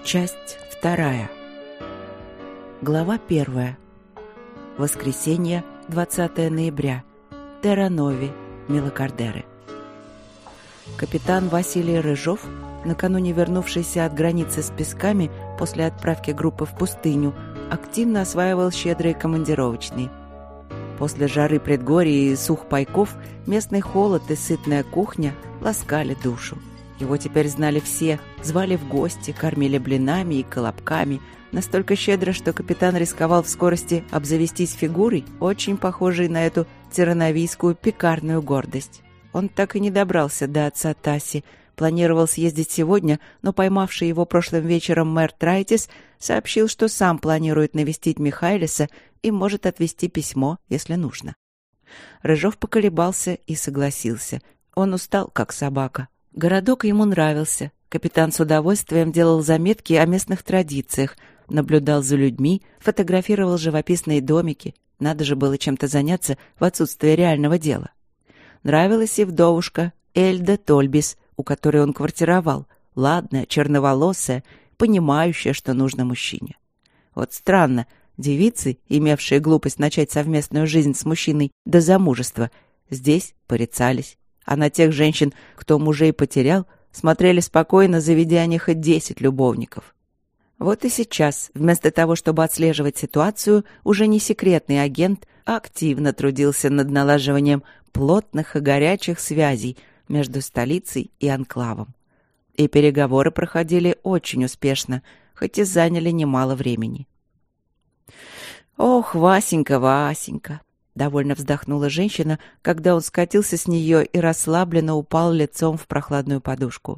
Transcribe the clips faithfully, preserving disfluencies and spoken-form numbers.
Часть вторая. Глава первая. Воскресенье, двадцатое ноября. Терра-Нови, Милокардеры. Капитан Василий Рыжов, накануне вернувшийся от границы с Песками после отправки группы в пустыню, активно осваивал щедрые командировочные. После жары предгорий и сухпайков местный холод и сытная кухня ласкали душу. Его теперь знали все, звали в гости, кормили блинами и колобками, настолько щедро, что капитан рисковал в скорости обзавестись фигурой, очень похожей на эту террановийскую пекарную гордость. Он так и не добрался до отца Таси, планировал съездить сегодня, но поймавший его прошлым вечером мэр Трайтис сообщил, что сам планирует навестить Михайлиса и может отвезти письмо, если нужно. Рыжов поколебался и согласился. Он устал, как собака. Городок ему нравился. Капитан с удовольствием делал заметки о местных традициях, наблюдал за людьми, фотографировал живописные домики. Надо же было чем-то заняться в отсутствие реального дела. Нравилась и вдовушка Эльда Тольбис, у которой он квартировал, ладная, черноволосая, понимающая, что нужно мужчине. Вот странно, девицы, имевшие глупость начать совместную жизнь с мужчиной до замужества, здесь порицались. А на тех женщин, кто мужей потерял, смотрели спокойно, заведя о них хоть десять любовников. Вот и сейчас, вместо того, чтобы отслеживать ситуацию, уже не секретный агент активно трудился над налаживанием плотных и горячих связей между столицей и анклавом. И переговоры проходили очень успешно, хоть и заняли немало времени. «Ох, Васенька, Васенька!» — довольно вздохнула женщина, когда он скатился с нее и расслабленно упал лицом в прохладную подушку.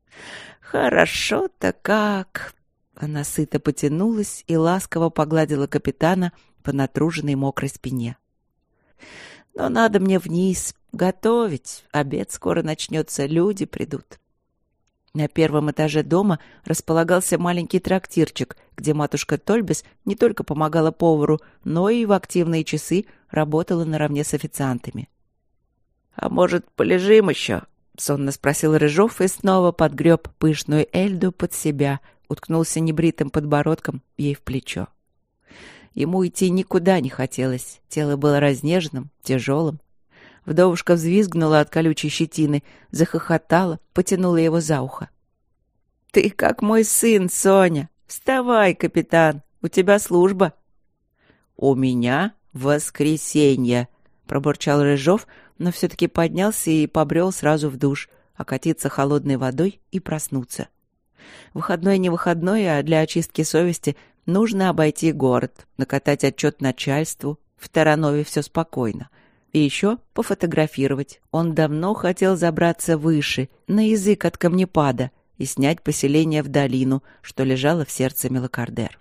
«Хорошо-то как!» Она сыто потянулась и ласково погладила капитана по натруженной мокрой спине. «Но надо мне вниз готовить. Обед скоро начнется, люди придут». На первом этаже дома располагался маленький трактирчик, где матушка Тольбис не только помогала повару, но и в активные часы работала наравне с официантами. «А может, полежим еще?» — сонно спросил Рыжов и снова подгреб пышную Эльду под себя, уткнулся небритым подбородком ей в плечо. Ему идти никуда не хотелось, тело было разнеженным, тяжелым. Вдовушка взвизгнула от колючей щетины, захохотала, потянула его за ухо. «Ты как мой сын, Соня! Вставай, капитан, у тебя служба!» «У меня воскресенье!» — пробурчал Рыжов, но все-таки поднялся и побрел сразу в душ, окатиться холодной водой и проснуться. Выходной не выходной, а для очистки совести нужно обойти город, накатать отчет начальству. В Терра-Нови все спокойно. И еще пофотографировать. Он давно хотел забраться выше, на язык от камнепада, и снять поселение в долину, что лежало в сердце Милокардер.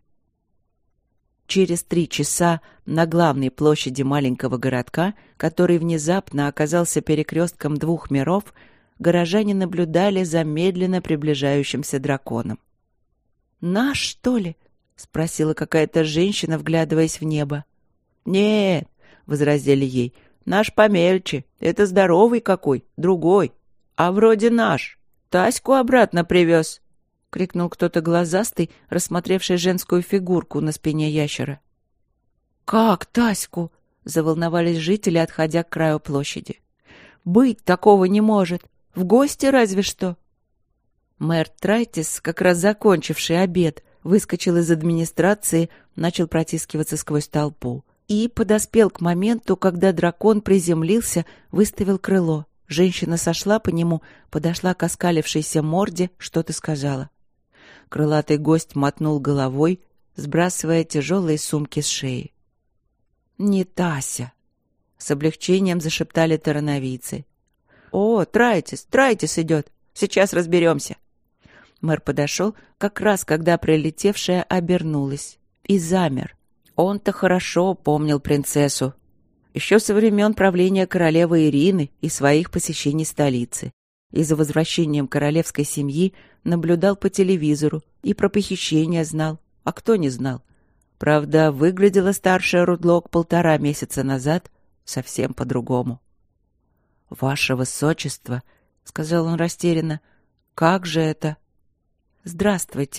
Через три часа на главной площади маленького городка, который внезапно оказался перекрестком двух миров, горожане наблюдали за медленно приближающимся драконом. «Наш, что ли?» — спросила какая-то женщина, вглядываясь в небо. «Нет», — возразили ей, — «наш помельче. Это здоровый какой, другой. А вроде наш. Таську обратно привез», — крикнул кто-то глазастый, рассмотревший женскую фигурку на спине ящера. «Как Таську?» — заволновались жители, отходя к краю площади. «Быть такого не может. В гости разве что». Мэр Трайтис, как раз закончивший обед, выскочил из администрации, начал протискиваться сквозь толпу. И подоспел к моменту, когда дракон приземлился, выставил крыло. Женщина сошла по нему, подошла к оскалившейся морде, что-то сказала. Крылатый гость мотнул головой, сбрасывая тяжелые сумки с шеи. «Не Тася!» — с облегчением зашептали террановийцы. «О, Трайтис, Трайтис идет! Сейчас разберемся!» Мэр подошел, как раз когда прилетевшая обернулась, и замер. Он-то хорошо помнил принцессу. Еще со времен правления королевы Ирины и своих посещений столицы. И за возвращением королевской семьи наблюдал по телевизору и про похищение знал. А кто не знал? Правда, выглядела старшая Рудлок полтора месяца назад совсем по-другому. «Ваше высочество», — сказал он растерянно, — «как же это?» «Здравствуйте»,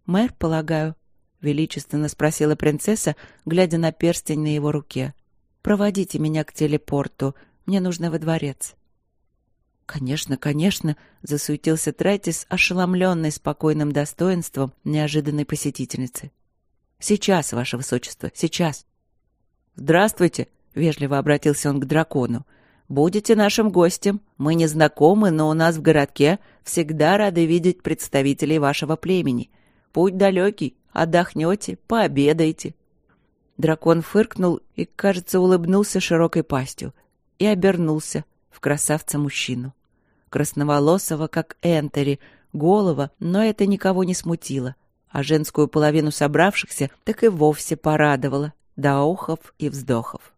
«Мэр, полагаю?» — величественно спросила принцесса, глядя на перстень на его руке. «Проводите меня к телепорту. Мне нужно во дворец». «Конечно, конечно», — засуетился Трайтис, ошеломленный спокойным достоинством неожиданной посетительницы. «Сейчас, ваше высочество, сейчас». «Здравствуйте», — вежливо обратился он к дракону. «Будете нашим гостем. Мы не знакомы, но у нас в городке всегда рады видеть представителей вашего племени. Путь далекий, отдохнете, пообедаете». Дракон фыркнул и, кажется, улыбнулся широкой пастью и обернулся в красавца-мужчину. Красноволосого, как Энтери, голого, но это никого не смутило, а женскую половину собравшихся так и вовсе порадовало до охов и вздохов.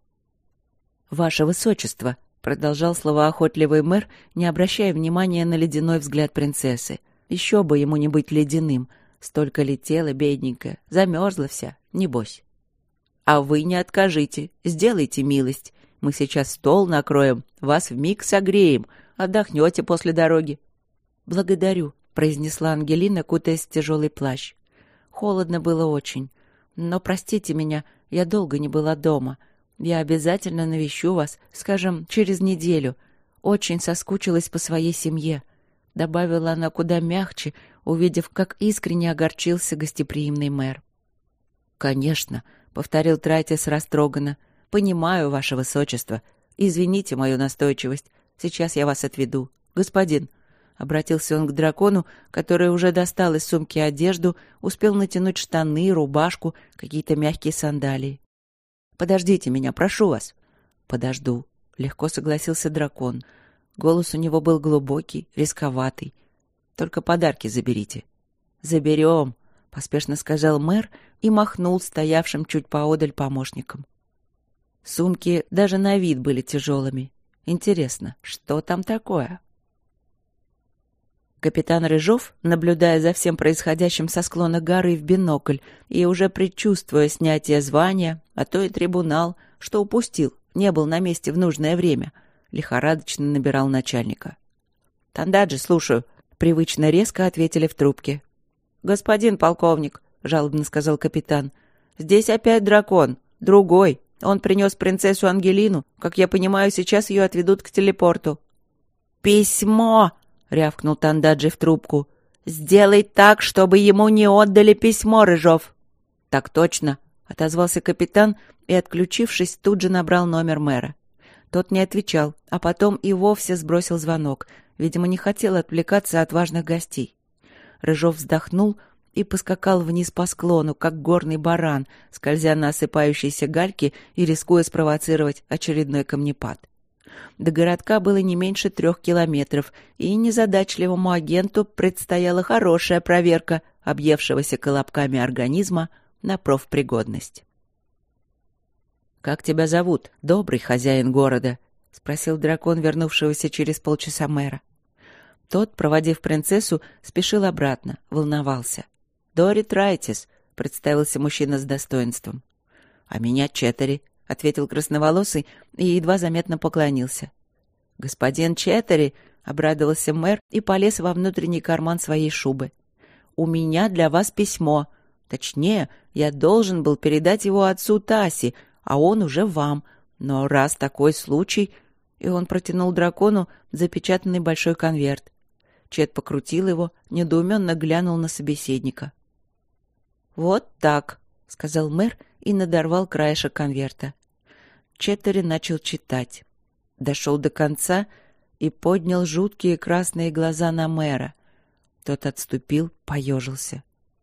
«Ваше высочество», — продолжал словоохотливый мэр, не обращая внимания на ледяной взгляд принцессы. «Еще бы ему не быть ледяным. Столько летела, бедненькая, замерзла вся, небось». «А вы не откажите, сделайте милость. Мы сейчас стол накроем, вас вмиг согреем, отдохнете после дороги». «Благодарю», — произнесла Ангелина, кутаясь в тяжелый плащ. «Холодно было очень. Но простите меня, я долго не была дома. Я обязательно навещу вас, скажем, через неделю. Очень соскучилась по своей семье», — добавила она куда мягче, увидев, как искренне огорчился гостеприимный мэр. «Конечно», — повторил Трайтис растроганно. «Понимаю, ваше высочество. Извините мою настойчивость. Сейчас я вас отведу. Господин», — обратился он к дракону, который уже достал из сумки одежду, успел натянуть штаны, рубашку, какие-то мягкие сандалии. «Подождите меня, прошу вас». «Подожду», — легко согласился дракон. Голос у него был глубокий, рисковатый. «Только подарки заберите». «Заберем», — поспешно сказал мэр и махнул стоявшим чуть поодаль помощником. Сумки даже на вид были тяжелыми. Интересно, что там такое? Капитан Рыжов, наблюдая за всем происходящим со склона горы в бинокль и уже предчувствуя снятие звания, а то и трибунал, что упустил, не был на месте в нужное время, лихорадочно набирал начальника. «Тандаджи, слушаю», — привычно резко ответили в трубке. «Господин полковник», — жалобно сказал капитан, — «здесь опять дракон, другой. Он принес принцессу Ангелину. Как я понимаю, сейчас ее отведут к телепорту». «Письмо!» — рявкнул Тандаджи в трубку. «Сделай так, чтобы ему не отдали письмо, Рыжов». «Так точно», — отозвался капитан и, отключившись, тут же набрал номер мэра. Тот не отвечал, а потом и вовсе сбросил звонок. Видимо, не хотел отвлекаться от важных гостей. Рыжов вздохнул и поскакал вниз по склону, как горный баран, скользя на осыпающейся гальке и рискуя спровоцировать очередной камнепад. До городка было не меньше трех километров, и незадачливому агенту предстояла хорошая проверка объевшегося колобками организма на профпригодность. «Как тебя зовут, добрый хозяин города?» — спросил дракон, вернувшегося через полчаса мэра. Тот, проводив принцессу, спешил обратно, волновался. «Дори Трайтис», — представился мужчина с достоинством. «А меня Четтери», — ответил красноволосый и едва заметно поклонился. «Господин Четтери», — обрадовался мэр и полез во внутренний карман своей шубы. «У меня для вас письмо. Точнее, я должен был передать его отцу Таси, а он уже вам. Но раз такой случай...» И он протянул дракону запечатанный большой конверт. Чет покрутил его, недоуменно глянул на собеседника. «Вот так», — сказал мэр и надорвал краешек конверта. Четтери начал читать. Дошел до конца и поднял жуткие красные глаза на мэра. Тот отступил, поежился.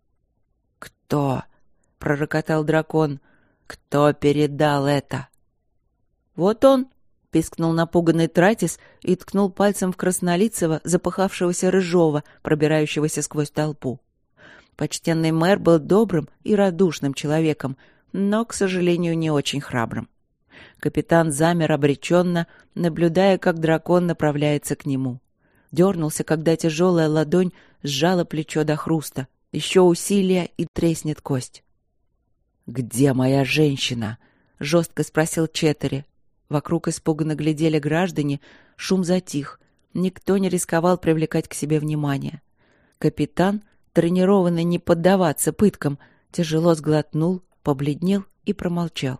«Кто?» — пророкотал дракон. «Кто передал это?» «Вот он!» — пискнул напуганный Трайтис и ткнул пальцем в краснолицего, запыхавшегося Рыжова, пробирающегося сквозь толпу. Почтенный мэр был добрым и радушным человеком, но, к сожалению, не очень храбрым. Капитан замер обреченно, наблюдая, как дракон направляется к нему. Дернулся, когда тяжелая ладонь сжала плечо до хруста. Еще усилие, и треснет кость. «Где моя женщина?» — жестко спросил Четтери. Вокруг испуганно глядели граждане, шум затих. Никто не рисковал привлекать к себе внимание. Капитан тренированный не поддаваться пыткам, тяжело сглотнул, побледнел и промолчал.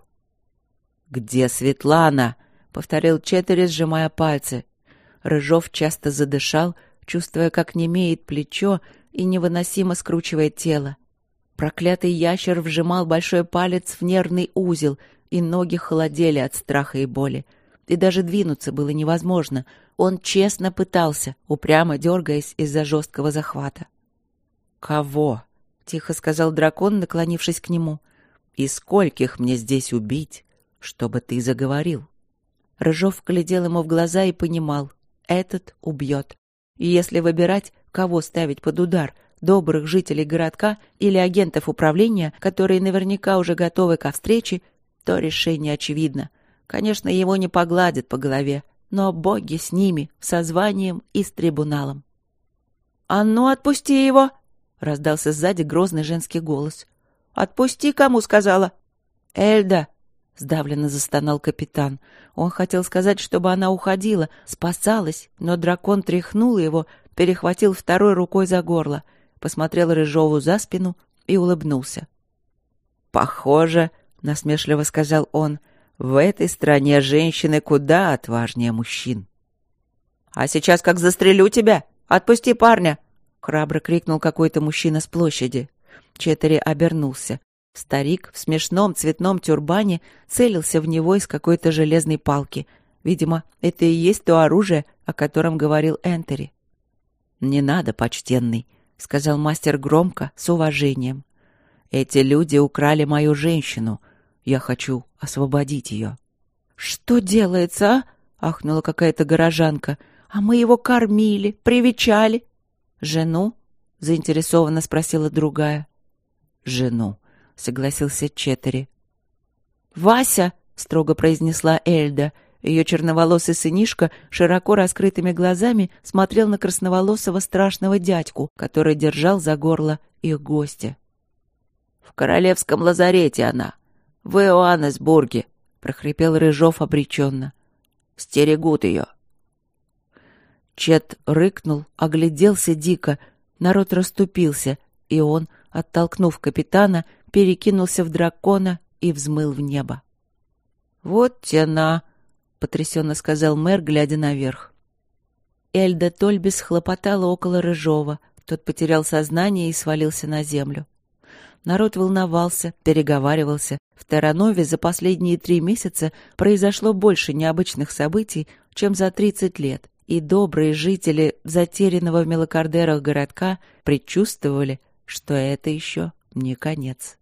«Где Светлана?» — повторил Четтери, сжимая пальцы. Рыжов часто задышал, чувствуя, как немеет плечо и невыносимо скручивает тело. Проклятый ящер вжимал большой палец в нервный узел, и ноги холодели от страха и боли. И даже двинуться было невозможно. Он честно пытался, упрямо дергаясь из-за жесткого захвата. «Кого?» — тихо сказал дракон, наклонившись к нему. «И скольких мне здесь убить, чтобы ты заговорил?» Рыжов глядел ему в глаза и понимал — этот убьет. И если выбирать, кого ставить под удар, добрых жителей городка или агентов управления, которые наверняка уже готовы ко встрече, то решение очевидно. Конечно, его не погладят по голове, но боги с ними, с созванием и с трибуналом. «А ну, отпусти его!» — раздался сзади грозный женский голос. «Отпусти, кому сказала!» «Эльда!» — сдавленно застонал капитан. Он хотел сказать, чтобы она уходила, спасалась, но дракон тряхнул его, перехватил второй рукой за горло, посмотрел Рыжову за спину и улыбнулся. «Похоже, — насмешливо сказал он, — в этой стране женщины куда отважнее мужчин». «А сейчас как застрелю тебя! Отпусти парня!» — храбро крикнул какой-то мужчина с площади. Четтери обернулся. Старик в смешном цветном тюрбане целился в него из какой-то железной палки. Видимо, это и есть то оружие, о котором говорил Энтери. «Не надо, почтенный», — сказал мастер громко, с уважением. «Эти люди украли мою женщину. Я хочу освободить ее». «Что делается, а?» — ахнула какая-то горожанка. «А мы его кормили, привечали». «Жену?» — заинтересованно спросила другая. «Жену», — согласился Четтери. «Вася!» — строго произнесла Эльда. Ее черноволосый сынишка широко раскрытыми глазами смотрел на красноволосого страшного дядьку, который держал за горло их гостя. «В королевском лазарете она, в Иоаннесбурге», — прохрипел Рыжов обреченно. «Стерегут ее». Чет рыкнул, огляделся дико, народ расступился, и он, оттолкнув капитана, перекинулся в дракона и взмыл в небо. «Вот тяна!» — потрясенно сказал мэр, глядя наверх. Эльда Тольбис хлопотала около Рыжова. Тот потерял сознание и свалился на землю. Народ волновался, переговаривался. В Терранове за последние три месяца произошло больше необычных событий, чем за тридцать лет, и добрые жители затерянного в мелокардерах городка предчувствовали, что это еще не конец.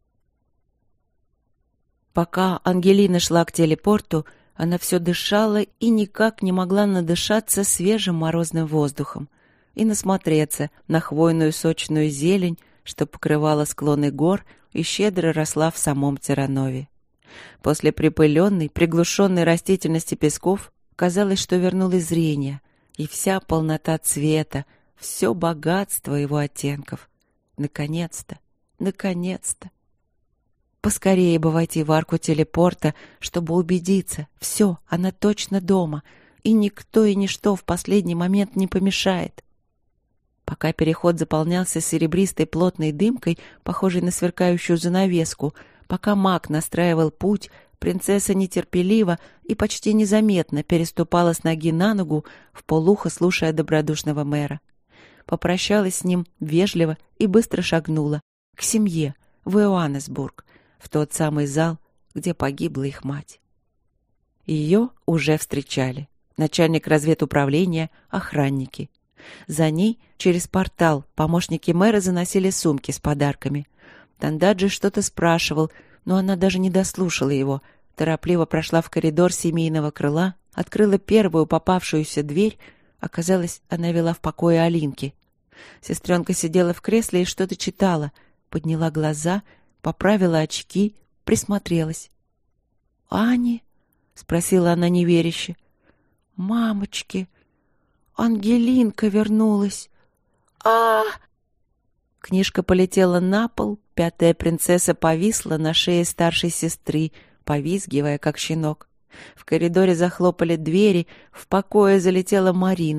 Пока Ангелина шла к телепорту, она все дышала и никак не могла надышаться свежим морозным воздухом и насмотреться на хвойную сочную зелень, что покрывала склоны гор и щедро росла в самом Терранове. После припыленной, приглушенной растительности песков казалось, что вернулось зрение, и вся полнота цвета, все богатство его оттенков. Наконец-то, наконец-то. Поскорее бы войти в арку телепорта, чтобы убедиться, все, она точно дома, и никто и ничто в последний момент не помешает. Пока переход заполнялся серебристой плотной дымкой, похожей на сверкающую занавеску, пока маг настраивал путь, принцесса нетерпеливо и почти незаметно переступала с ноги на ногу, вполухо слушая добродушного мэра. Попрощалась с ним вежливо и быстро шагнула к семье, в Иоаннесбург, в тот самый зал, где погибла их мать. Ее уже встречали. Начальник разведуправления, охранники. За ней через портал помощники мэра заносили сумки с подарками. Тандаджи что-то спрашивал, но она даже не дослушала его. Торопливо прошла в коридор семейного крыла, открыла первую попавшуюся дверь. Оказалось, она вела в покое Алинки. Сестренка сидела в кресле и что-то читала. Подняла глаза, поправила очки, присмотрелась. «Ани?» — спросила она неверяще. «Мамочки! Ангелинка вернулась! а Книжка полетела на пол, пятая принцесса повисла на шее старшей сестры, повизгивая, как щенок. В коридоре захлопали двери, в покое залетела Марина.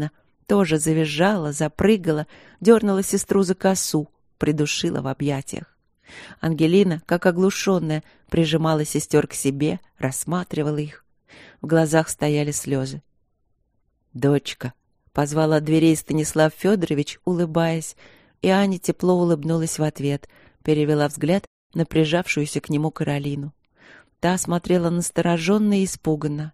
тоже завизжала, запрыгала, дернула сестру за косу, придушила в объятиях. Ангелина, как оглушенная, прижимала сестер к себе, рассматривала их. В глазах стояли слезы. «Дочка!» — позвал от дверей Станислав Федорович, улыбаясь, и Аня тепло улыбнулась в ответ, перевела взгляд на прижавшуюся к нему Каролину. Та смотрела настороженно и испуганно.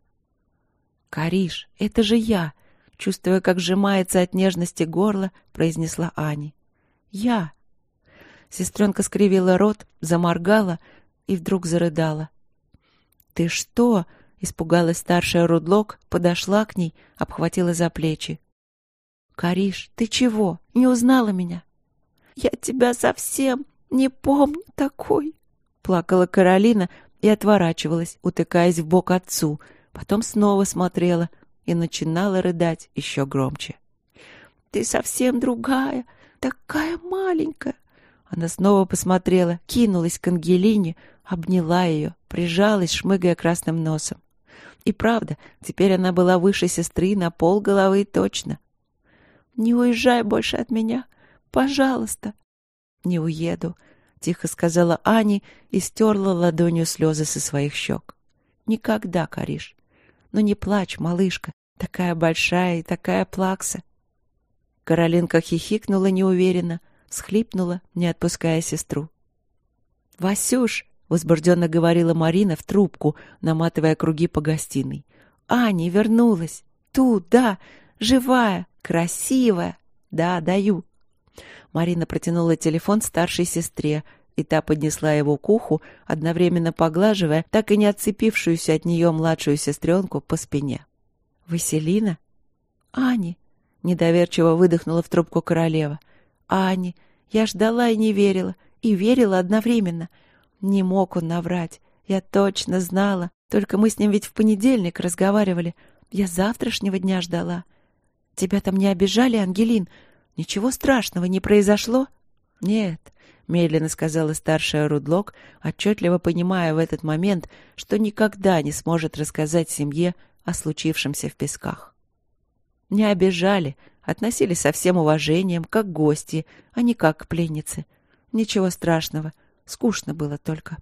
«Кариш, это же я!» — чувствуя, как сжимается от нежности горло, произнесла Аня. «Я!» Сестренка скривила рот, заморгала и вдруг зарыдала. «Ты что?» — испугалась старшая Рудлок, подошла к ней, обхватила за плечи. «Кариш, ты чего? Не узнала меня?» «Я тебя совсем не помню такой!» — плакала Каролина и отворачивалась, утыкаясь в бок отцу, потом снова смотрела и начинала рыдать еще громче. «Ты совсем другая, такая маленькая!» Она снова посмотрела, кинулась к Ангелине, обняла ее, прижалась, шмыгая красным носом. И правда, теперь она была выше сестры на полголовы точно. «Не уезжай больше от меня, пожалуйста!» «Не уеду», — тихо сказала Аня и стерла ладонью слезы со своих щек. «Никогда, Кариш. Но не плачь, малышка, такая большая и такая плакса». Каролинка хихикнула неуверенно, всхлипнула, не отпуская сестру. «Васюш!» — возбужденно говорила Марина в трубку, наматывая круги по гостиной. «Аня вернулась! Тут, да! Живая! Красивая! Да, даю!» Марина протянула телефон старшей сестре, и та поднесла его к уху, одновременно поглаживая так и не отцепившуюся от нее младшую сестренку по спине. «Василина?» «Аня!» — недоверчиво выдохнула в трубку королева. «Аня, я ждала и не верила, и верила одновременно. Не мог он наврать, я точно знала, только мы с ним ведь в понедельник разговаривали. Я завтрашнего дня ждала. Тебя там не обижали, Ангелин? Ничего страшного не произошло?» «Нет», — медленно сказала старшая Рудлок, отчетливо понимая в этот момент, что никогда не сможет рассказать семье о случившемся в Песках. «Не обижали, относились со всем уважением, как гости, а не как к пленнице. Ничего страшного, скучно было только».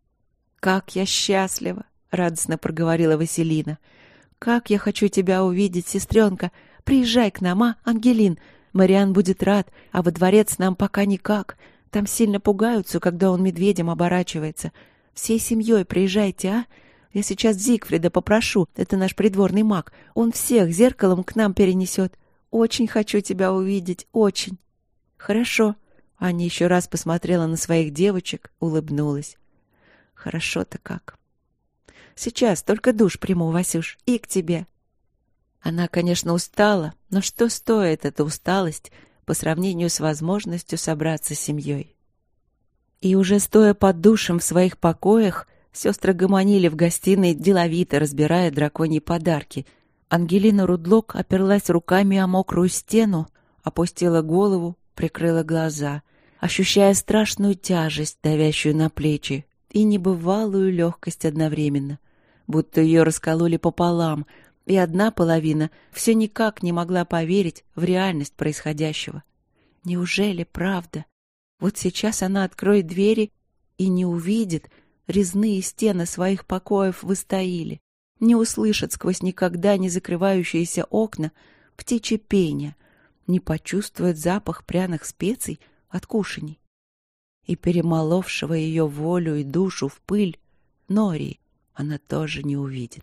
«Как я счастлива!» — радостно проговорила Василина. «Как я хочу тебя увидеть, сестренка! Приезжай к нам, а, Ангелин! Мариан будет рад, а во дворец нам пока никак. Там сильно пугаются, когда он медведем оборачивается. Всей семьей приезжайте, а? Я сейчас Зигфрида попрошу, это наш придворный маг. Он всех зеркалом к нам перенесет. Очень хочу тебя увидеть, очень». «Хорошо». Аня еще раз посмотрела на своих девочек, улыбнулась. «Хорошо-то как. Сейчас только душ приму, Васюш, и к тебе». Она, конечно, устала, но что стоит эта усталость по сравнению с возможностью собраться с семьей? И уже стоя под душем в своих покоях, сестры гомонили в гостиной, деловито разбирая драконьи подарки. Ангелина Рудлок оперлась руками о мокрую стену, опустила голову, прикрыла глаза, ощущая страшную тяжесть, давящую на плечи, и небывалую легкость одновременно, будто ее раскололи пополам, и одна половина все никак не могла поверить в реальность происходящего. Неужели правда? Вот сейчас она откроет двери и не увидит резные стены своих покоев в Истаиле, не услышит сквозь никогда не закрывающиеся окна птичье пение, не почувствует запах пряных специй от кушаний. И перемоловшего ее волю и душу в пыль Нории она тоже не увидит.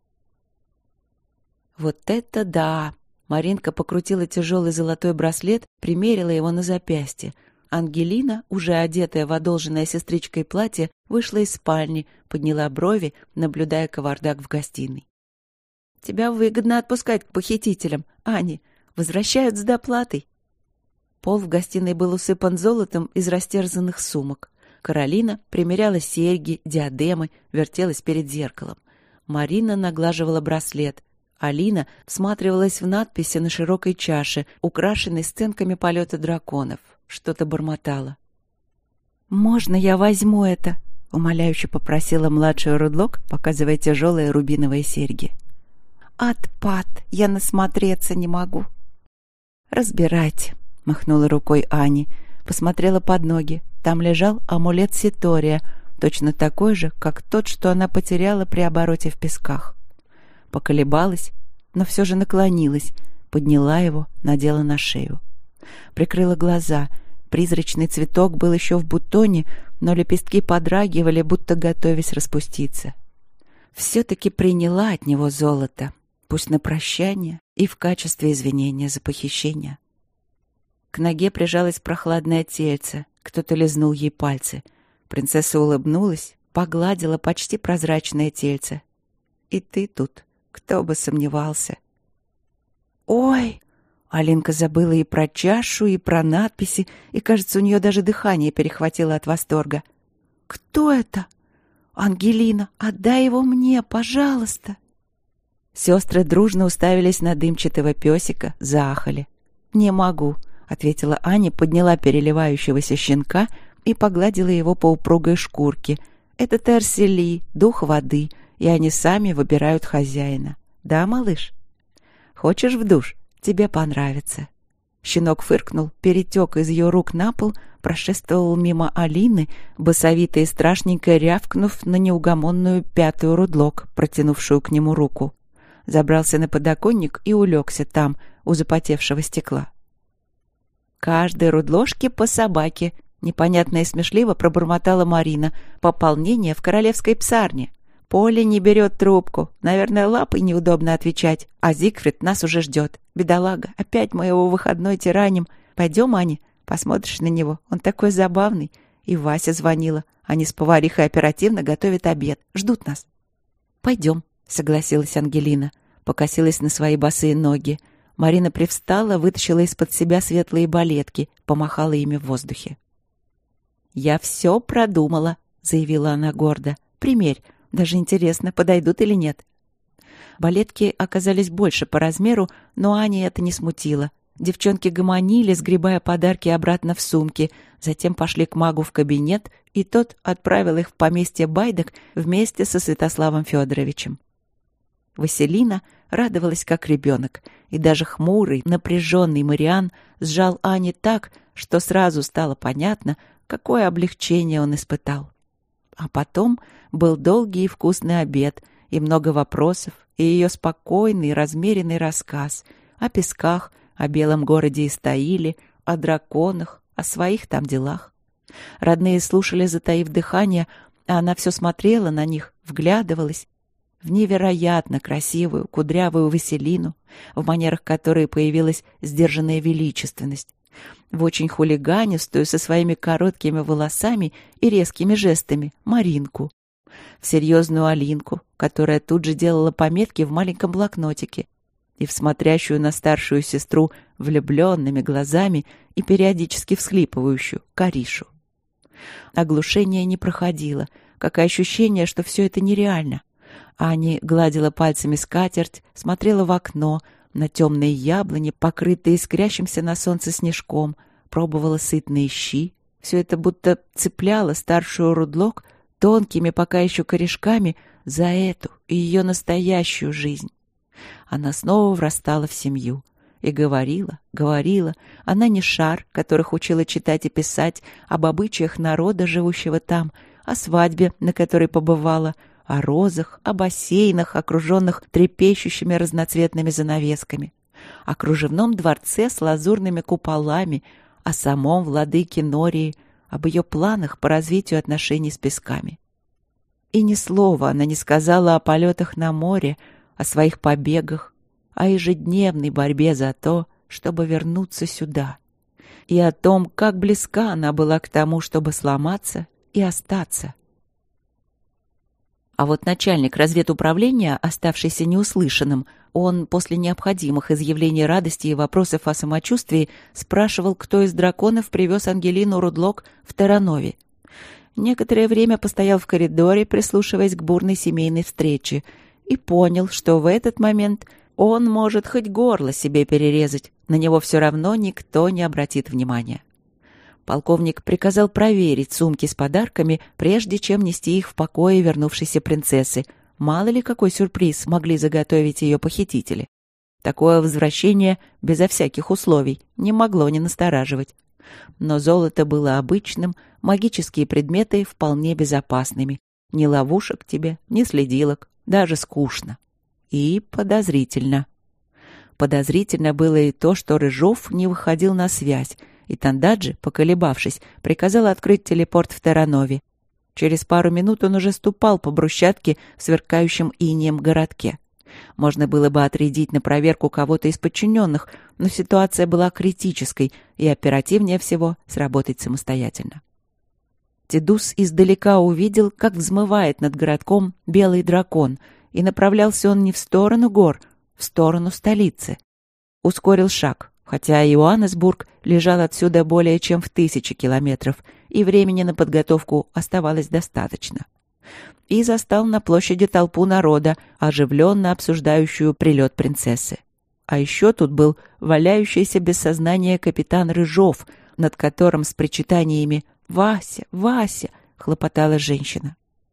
Вот это да! Маринка покрутила тяжелый золотой браслет, примерила его на запястье. Ангелина, уже одетая в одолженное сестричкой платье, вышла из спальни, подняла брови, наблюдая кавардак в гостиной. «Тебя выгодно отпускать к похитителям, Ани. Возвращают с доплатой». Пол в гостиной был усыпан золотом из растерзанных сумок. Каролина примеряла серьги, диадемы, вертелась перед зеркалом. Марина наглаживала браслет. Алина всматривалась в надписи на широкой чаше, украшенной сценками полета драконов. Что-то бормотала. «Можно я возьму это?» — умоляюще попросила младшая Рудлок, показывая тяжелые рубиновые серьги. «Отпад! Я насмотреться не могу!» «Разбирайте», — махнула рукой Ани, посмотрела под ноги. Там лежал амулет Ситория, точно такой же, как тот, что она потеряла при обороте в песках. Поколебалась, но все же наклонилась, подняла его, надела на шею. Прикрыла глаза. Призрачный цветок был еще в бутоне, но лепестки подрагивали, будто готовясь распуститься. Все-таки приняла от него золото, пусть на прощание и в качестве извинения за похищение. К ноге прижалось прохладное тельце, кто-то лизнул ей пальцы. Принцесса улыбнулась, погладила почти прозрачное тельце. «И ты тут, кто бы сомневался». «Ой!» Алинка забыла и про чашу, и про надписи, и, кажется, у нее даже дыхание перехватило от восторга. «Кто это? Ангелина, отдай его мне, пожалуйста!» Сестры дружно уставились на дымчатого песика, заахали. «Не могу», — ответила Аня, подняла переливающегося щенка и погладила его по упругой шкурке. «Это Терсели, дух воды, и они сами выбирают хозяина. Да, малыш? Хочешь в душ? Тебе понравится». Щенок фыркнул, перетек из ее рук на пол, прошествовал мимо Алины, басовито и страшненько рявкнув на неугомонную пятую рудлок, протянувшую к нему руку. Забрался на подоконник и улегся там, у запотевшего стекла. «Каждой рудложке по собаке», — непонятно и смешливо пробормотала Марина. «Пополнение в королевской псарне. Поля не берет трубку. Наверное, лапой неудобно отвечать. А Зигфрид нас уже ждет. Бедолага, опять мы его выходной тираним. Пойдем, Аня, посмотришь на него. Он такой забавный. И Вася звонила. Они с поварихой оперативно готовят обед. Ждут нас». «Пойдем», — согласилась Ангелина. Покосилась на свои босые ноги. Марина привстала, вытащила из-под себя светлые балетки, помахала ими в воздухе. «Я все продумала», — заявила она гордо. «Примерь. Даже интересно, подойдут или нет». Балетки оказались больше по размеру, но Ани это не смутило. Девчонки гомонили, сгребая подарки обратно в сумки, затем пошли к магу в кабинет, и тот отправил их в поместье Байдек вместе со Святославом Федоровичем. Василина радовалась как ребенок, и даже хмурый, напряженный Мариан сжал Ани так, что сразу стало понятно, какое облегчение он испытал. А потом был долгий и вкусный обед, и много вопросов, и ее спокойный, размеренный рассказ о песках, о белом городе Истаиле, о драконах, о своих там делах. Родные слушали, затаив дыхание, а она все смотрела на них, вглядывалась в невероятно красивую, кудрявую Василину, в манерах которой появилась сдержанная величественность, в очень хулиганистую, со своими короткими волосами и резкими жестами, Маринку, в серьезную Алинку, которая тут же делала пометки в маленьком блокнотике, и в смотрящую на старшую сестру влюбленными глазами и периодически всхлипывающую Каришу. Оглушение не проходило, как и ощущение, что все это нереально. Аня гладила пальцами скатерть, смотрела в окно, на темные яблони, покрытые искрящимся на солнце снежком, пробовала сытные щи. Все это будто цепляло старшую Рудлок тонкими пока еще корешками за эту и ее настоящую жизнь. Она снова врастала в семью. И говорила, говорила. Она не шар, которых учила читать и писать, об обычаях народа, живущего там, о свадьбе, на которой побывала, о розах, о бассейнах, окруженных трепещущими разноцветными занавесками, о кружевном дворце с лазурными куполами, о самом владыке Нории, об ее планах по развитию отношений с песками. И ни слова она не сказала о полетах на море, о своих побегах, о ежедневной борьбе за то, чтобы вернуться сюда, и о том, как близка она была к тому, чтобы сломаться и остаться. А вот начальник разведуправления, оставшийся неуслышанным, он после необходимых изъявлений радости и вопросов о самочувствии спрашивал, кто из драконов привез Ангелину Рудлок в Терранове. Некоторое время постоял в коридоре, прислушиваясь к бурной семейной встрече, и понял, что в этот момент он может хоть горло себе перерезать, на него все равно никто не обратит внимания. Полковник приказал проверить сумки с подарками, прежде чем нести их в покое вернувшейся принцессы. Мало ли какой сюрприз могли заготовить ее похитители. Такое возвращение, безо всяких условий, не могло не настораживать. Но золото было обычным, магические предметы вполне безопасными. Ни ловушек тебе, ни следилок, даже скучно. И подозрительно. Подозрительно было и то, что Рыжов не выходил на связь, и Тандаджи, поколебавшись, приказал открыть телепорт в Терранове. Через пару минут он уже ступал по брусчатке в сверкающем инеем городке. Можно было бы отрядить на проверку кого-то из подчиненных, но ситуация была критической, и оперативнее всего сработать самостоятельно. Тедус издалека увидел, как взмывает над городком белый дракон, и направлялся он не в сторону гор, в сторону столицы. Ускорил шаг, хотя Йоаннесбург лежал отсюда более чем в тысячи километров, и времени на подготовку оставалось достаточно. И застал на площади толпу народа, оживленно обсуждающую прилет принцессы. А еще тут был валяющийся без сознания капитан Рыжов, над которым с причитаниями «Вася, Вася!» хлопотала женщина.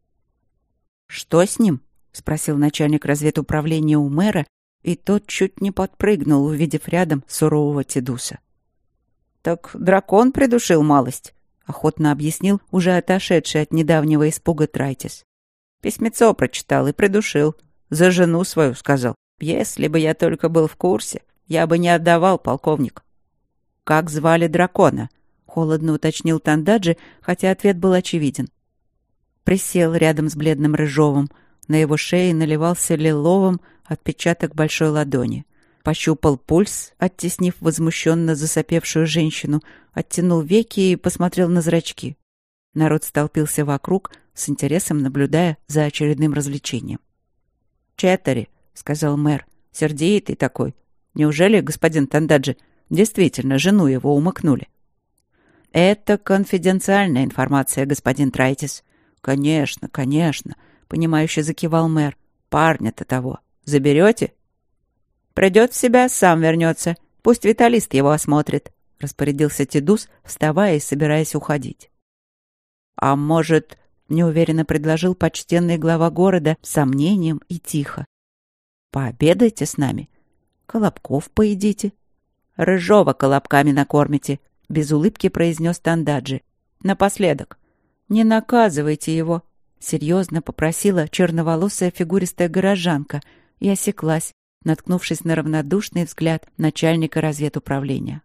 «Что с ним?» — спросил начальник разведуправления у мэра, и тот чуть не подпрыгнул, увидев рядом сурового Тедуса. «Так дракон придушил малость», — охотно объяснил уже отошедший от недавнего испуга Трайтис. «Письмецо прочитал и придушил. За жену свою сказал. Если бы я только был в курсе, я бы не отдавал, полковник». «Как звали дракона?» — холодно уточнил Тандаджи, хотя ответ был очевиден. Присел рядом с бледным Рыжовым. На его шее наливался лиловым отпечаток большой ладони. Пощупал пульс, оттеснив возмущенно засопевшую женщину, оттянул веки и посмотрел на зрачки. Народ столпился вокруг, с интересом наблюдая за очередным развлечением. «Четтери», — сказал мэр, — «сердитый такой. Неужели, господин Тандаджи, действительно жену его умыкнули?» «Это конфиденциальная информация, господин Трайтис». «Конечно, конечно», — понимающе закивал мэр. «Парня-то того. Заберете?» «Придет в себя, сам вернется. Пусть Виталист его осмотрит», — распорядился Тедус, вставая и собираясь уходить. «А может...» — неуверенно предложил почтенный глава города с сомнением и тихо. «Пообедайте с нами. Колобков поедите. Рыжова колобками накормите», — без улыбки произнес Тандаджи. «Напоследок. Не наказывайте его», — серьезно попросила черноволосая фигуристая горожанка и осеклась, наткнувшись на равнодушный взгляд начальника разведуправления.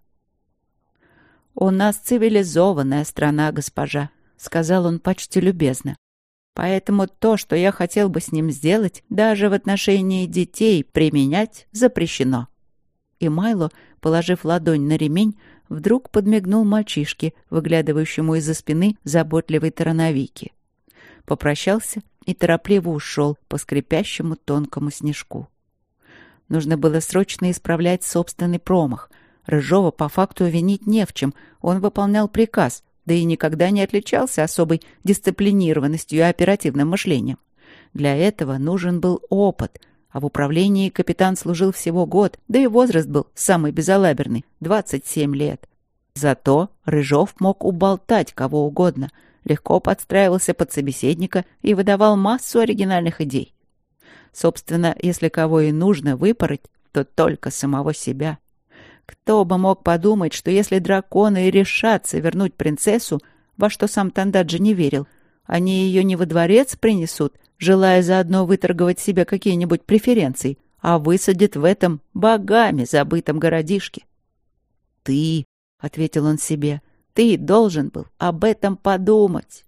«У нас цивилизованная страна, госпожа», — сказал он почти любезно. «Поэтому то, что я хотел бы с ним сделать, даже в отношении детей применять запрещено». И Майло, положив ладонь на ремень, вдруг подмигнул мальчишке, выглядывающему из-за спины заботливой Таранавики. Попрощался и торопливо ушел по скрипящему тонкому снежку. Нужно было срочно исправлять собственный промах. Рыжова по факту винить не в чем. Он выполнял приказ, да и никогда не отличался особой дисциплинированностью и оперативным мышлением. Для этого нужен был опыт, а в управлении капитан служил всего год, да и возраст был самый безалаберный — двадцать семь лет. Зато Рыжов мог уболтать кого угодно, легко подстраивался под собеседника и выдавал массу оригинальных идей. Собственно, если кого и нужно выпороть, то только самого себя. Кто бы мог подумать, что если драконы и решатся вернуть принцессу, во что сам Тандаджи не верил, они ее не во дворец принесут, желая заодно выторговать себе какие-нибудь преференции, а высадят в этом богами забытом городишке. «Ты», — ответил он себе, — «ты должен был об этом подумать».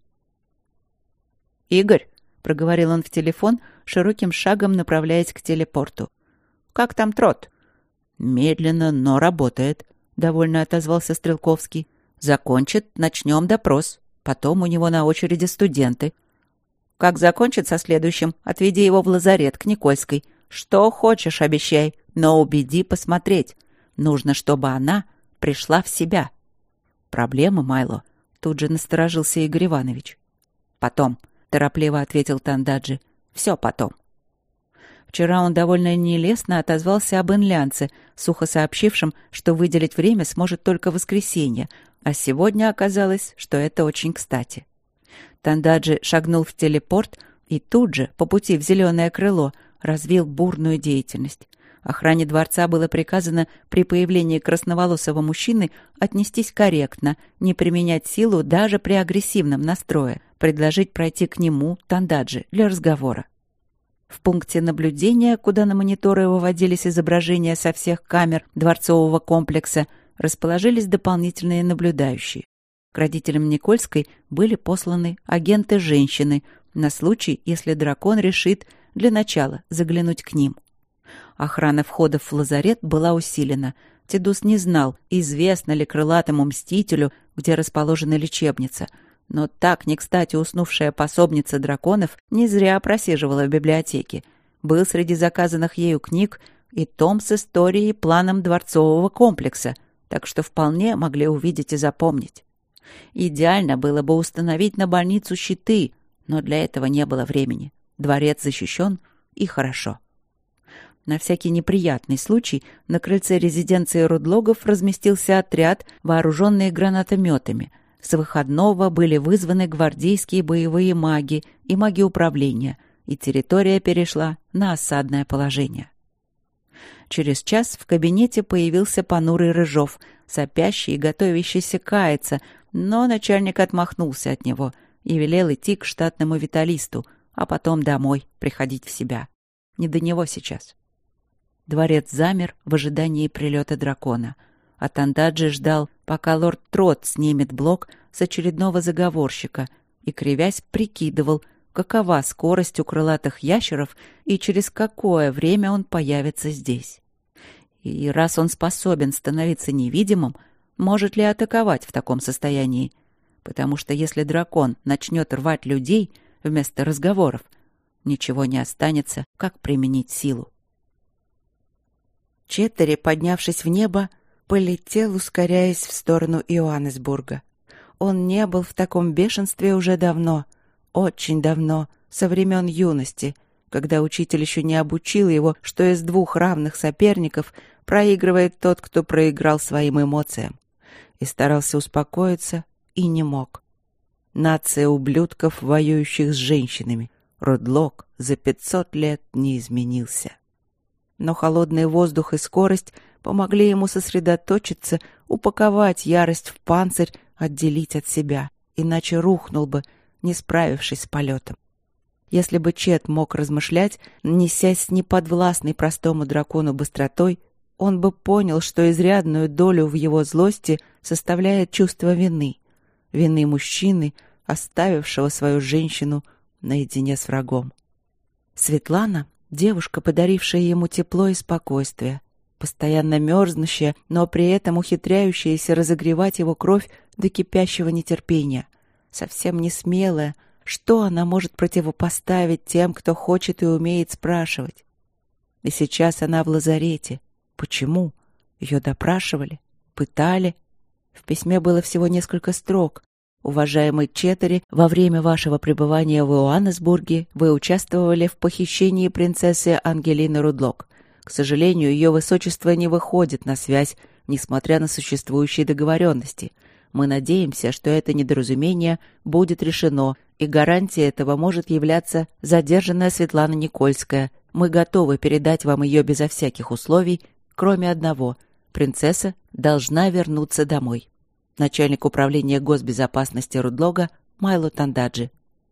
«Игорь», — проговорил он в телефон, широким шагом направляясь к телепорту. «Как там Трот?» «Медленно, но работает», — довольно отозвался Стрелковский. «Закончит, начнем допрос. Потом у него на очереди студенты. Как закончит со следующим, отведи его в лазарет к Никольской. Что хочешь, обещай, но убеди посмотреть. Нужно, чтобы она пришла в себя». «Проблема, Майло?» — тут же насторожился Игорь Иванович. «Потом», — торопливо ответил Тандаджи. «Все потом». Вчера он довольно нелестно отозвался об инлянце, сухо сообщившем, что выделить время сможет только в воскресенье, а сегодня оказалось, что это очень кстати. Тандаджи шагнул в телепорт и тут же, по пути в зеленое крыло, развил бурную деятельность. Охране дворца было приказано при появлении красноволосого мужчины отнестись корректно, не применять силу даже при агрессивном настрое, предложить пройти к нему, Тандаджи, для разговора. В пункте наблюдения, куда на мониторы выводились изображения со всех камер дворцового комплекса, расположились дополнительные наблюдающие. К родителям Никольской были посланы агенты-женщины на случай, если дракон решит для начала заглянуть к ним. Охрана входов в лазарет была усилена. Тедус не знал, известно ли крылатому мстителю, где расположена лечебница, но так не кстати уснувшая пособница драконов не зря просиживала в библиотеке. Был среди заказанных ею книг и том с историей и планом дворцового комплекса, так что вполне могли увидеть и запомнить. Идеально было бы установить на больницу щиты, но для этого не было времени. Дворец защищен, и хорошо. На всякий неприятный случай на крыльце резиденции Рудлогов разместился отряд, вооруженный гранатометами. С выходного были вызваны гвардейские боевые маги и маги управления, и территория перешла на осадное положение. Через час в кабинете появился понурый Рыжов, сопящий и готовящийся каяться, но начальник отмахнулся от него и велел идти к штатному виталисту, а потом домой приходить в себя. Не до него сейчас. Дворец замер в ожидании прилета дракона, а Тандаджи ждал, пока лорд Трот снимет блок с очередного заговорщика и, кривясь, прикидывал, какова скорость у крылатых ящеров и через какое время он появится здесь. И раз он способен становиться невидимым, может ли атаковать в таком состоянии? Потому что если дракон начнет рвать людей вместо разговоров, ничего не останется, как применить силу. Четтери, поднявшись в небо, полетел, ускоряясь в сторону Иоаннесбурга. Он не был в таком бешенстве уже давно, очень давно, со времен юности, когда учитель еще не обучил его, что из двух равных соперников проигрывает тот, кто проиграл своим эмоциям. И старался успокоиться, и не мог. Нация ублюдков, воюющих с женщинами. Рудлок за пятьсот лет не изменился. Но холодный воздух и скорость помогли ему сосредоточиться, упаковать ярость в панцирь, отделить от себя, иначе рухнул бы, не справившись с полетом. Если бы Чет мог размышлять, несясь с неподвластной простому дракону быстротой, он бы понял, что изрядную долю в его злости составляет чувство вины. Вины мужчины, оставившего свою женщину наедине с врагом. Светлана — девушка, подарившая ему тепло и спокойствие, постоянно мерзнущая, но при этом ухитряющаяся разогревать его кровь до кипящего нетерпения. Совсем не смелая. Что она может противопоставить тем, кто хочет и умеет спрашивать? И сейчас она в лазарете. Почему? Ее допрашивали? Пытали? В письме было всего несколько строк. «Уважаемый Четтери, во время вашего пребывания в Иоаннесбурге вы участвовали в похищении принцессы Ангелины Рудлок. К сожалению, ее высочество не выходит на связь, несмотря на существующие договоренности. Мы надеемся, что это недоразумение будет решено, и гарантией этого может являться задержанная Светлана Никольская. Мы готовы передать вам ее безо всяких условий, кроме одного. Принцесса должна вернуться домой. Начальник управления госбезопасности Рудлога Майло Тандаджи».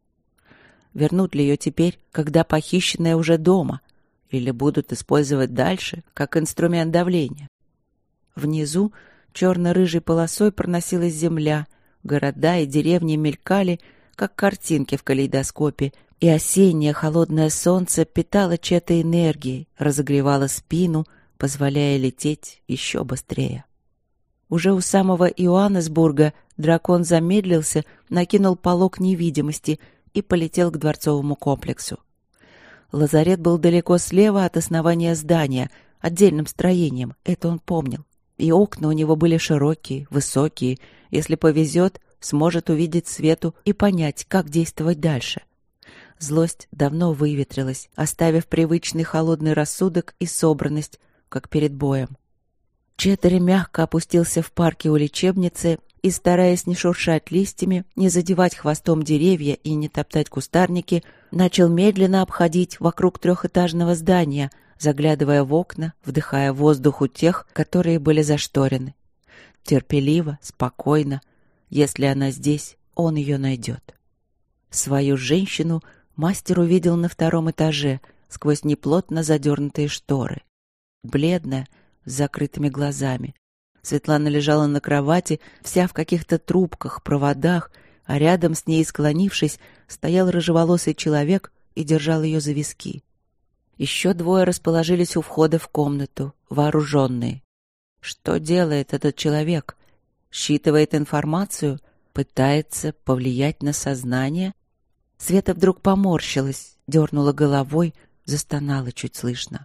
Вернут ли ее теперь, когда похищенная уже дома? Или будут использовать дальше, как инструмент давления? Внизу черно-рыжей полосой проносилась земля, города и деревни мелькали, как картинки в калейдоскопе, и осеннее холодное солнце питало Чета энергией, разогревало спину, позволяя лететь еще быстрее. Уже у самого Иоаннесбурга дракон замедлился, накинул полог невидимости и полетел к дворцовому комплексу. Лазарет был далеко слева от основания здания, отдельным строением, это он помнил. И окна у него были широкие, высокие. Если повезет, сможет увидеть Свету и понять, как действовать дальше. Злость давно выветрилась, оставив привычный холодный рассудок и собранность, как перед боем. Четтери мягко опустился в парке у лечебницы и, стараясь не шуршать листьями, не задевать хвостом деревья и не топтать кустарники, начал медленно обходить вокруг трехэтажного здания, заглядывая в окна, вдыхая воздух у тех, которые были зашторены. Терпеливо, спокойно. Если она здесь, он ее найдет. Свою женщину мастер увидел на втором этаже, сквозь неплотно задернутые шторы. Бледная, с закрытыми глазами. Светлана лежала на кровати, вся в каких-то трубках, проводах, а рядом с ней, склонившись, стоял рыжеволосый человек и держал ее за виски. Еще двое расположились у входа в комнату, вооруженные. Что делает этот человек? Считывает информацию? Пытается повлиять на сознание? Света вдруг поморщилась, дернула головой, застонала чуть слышно.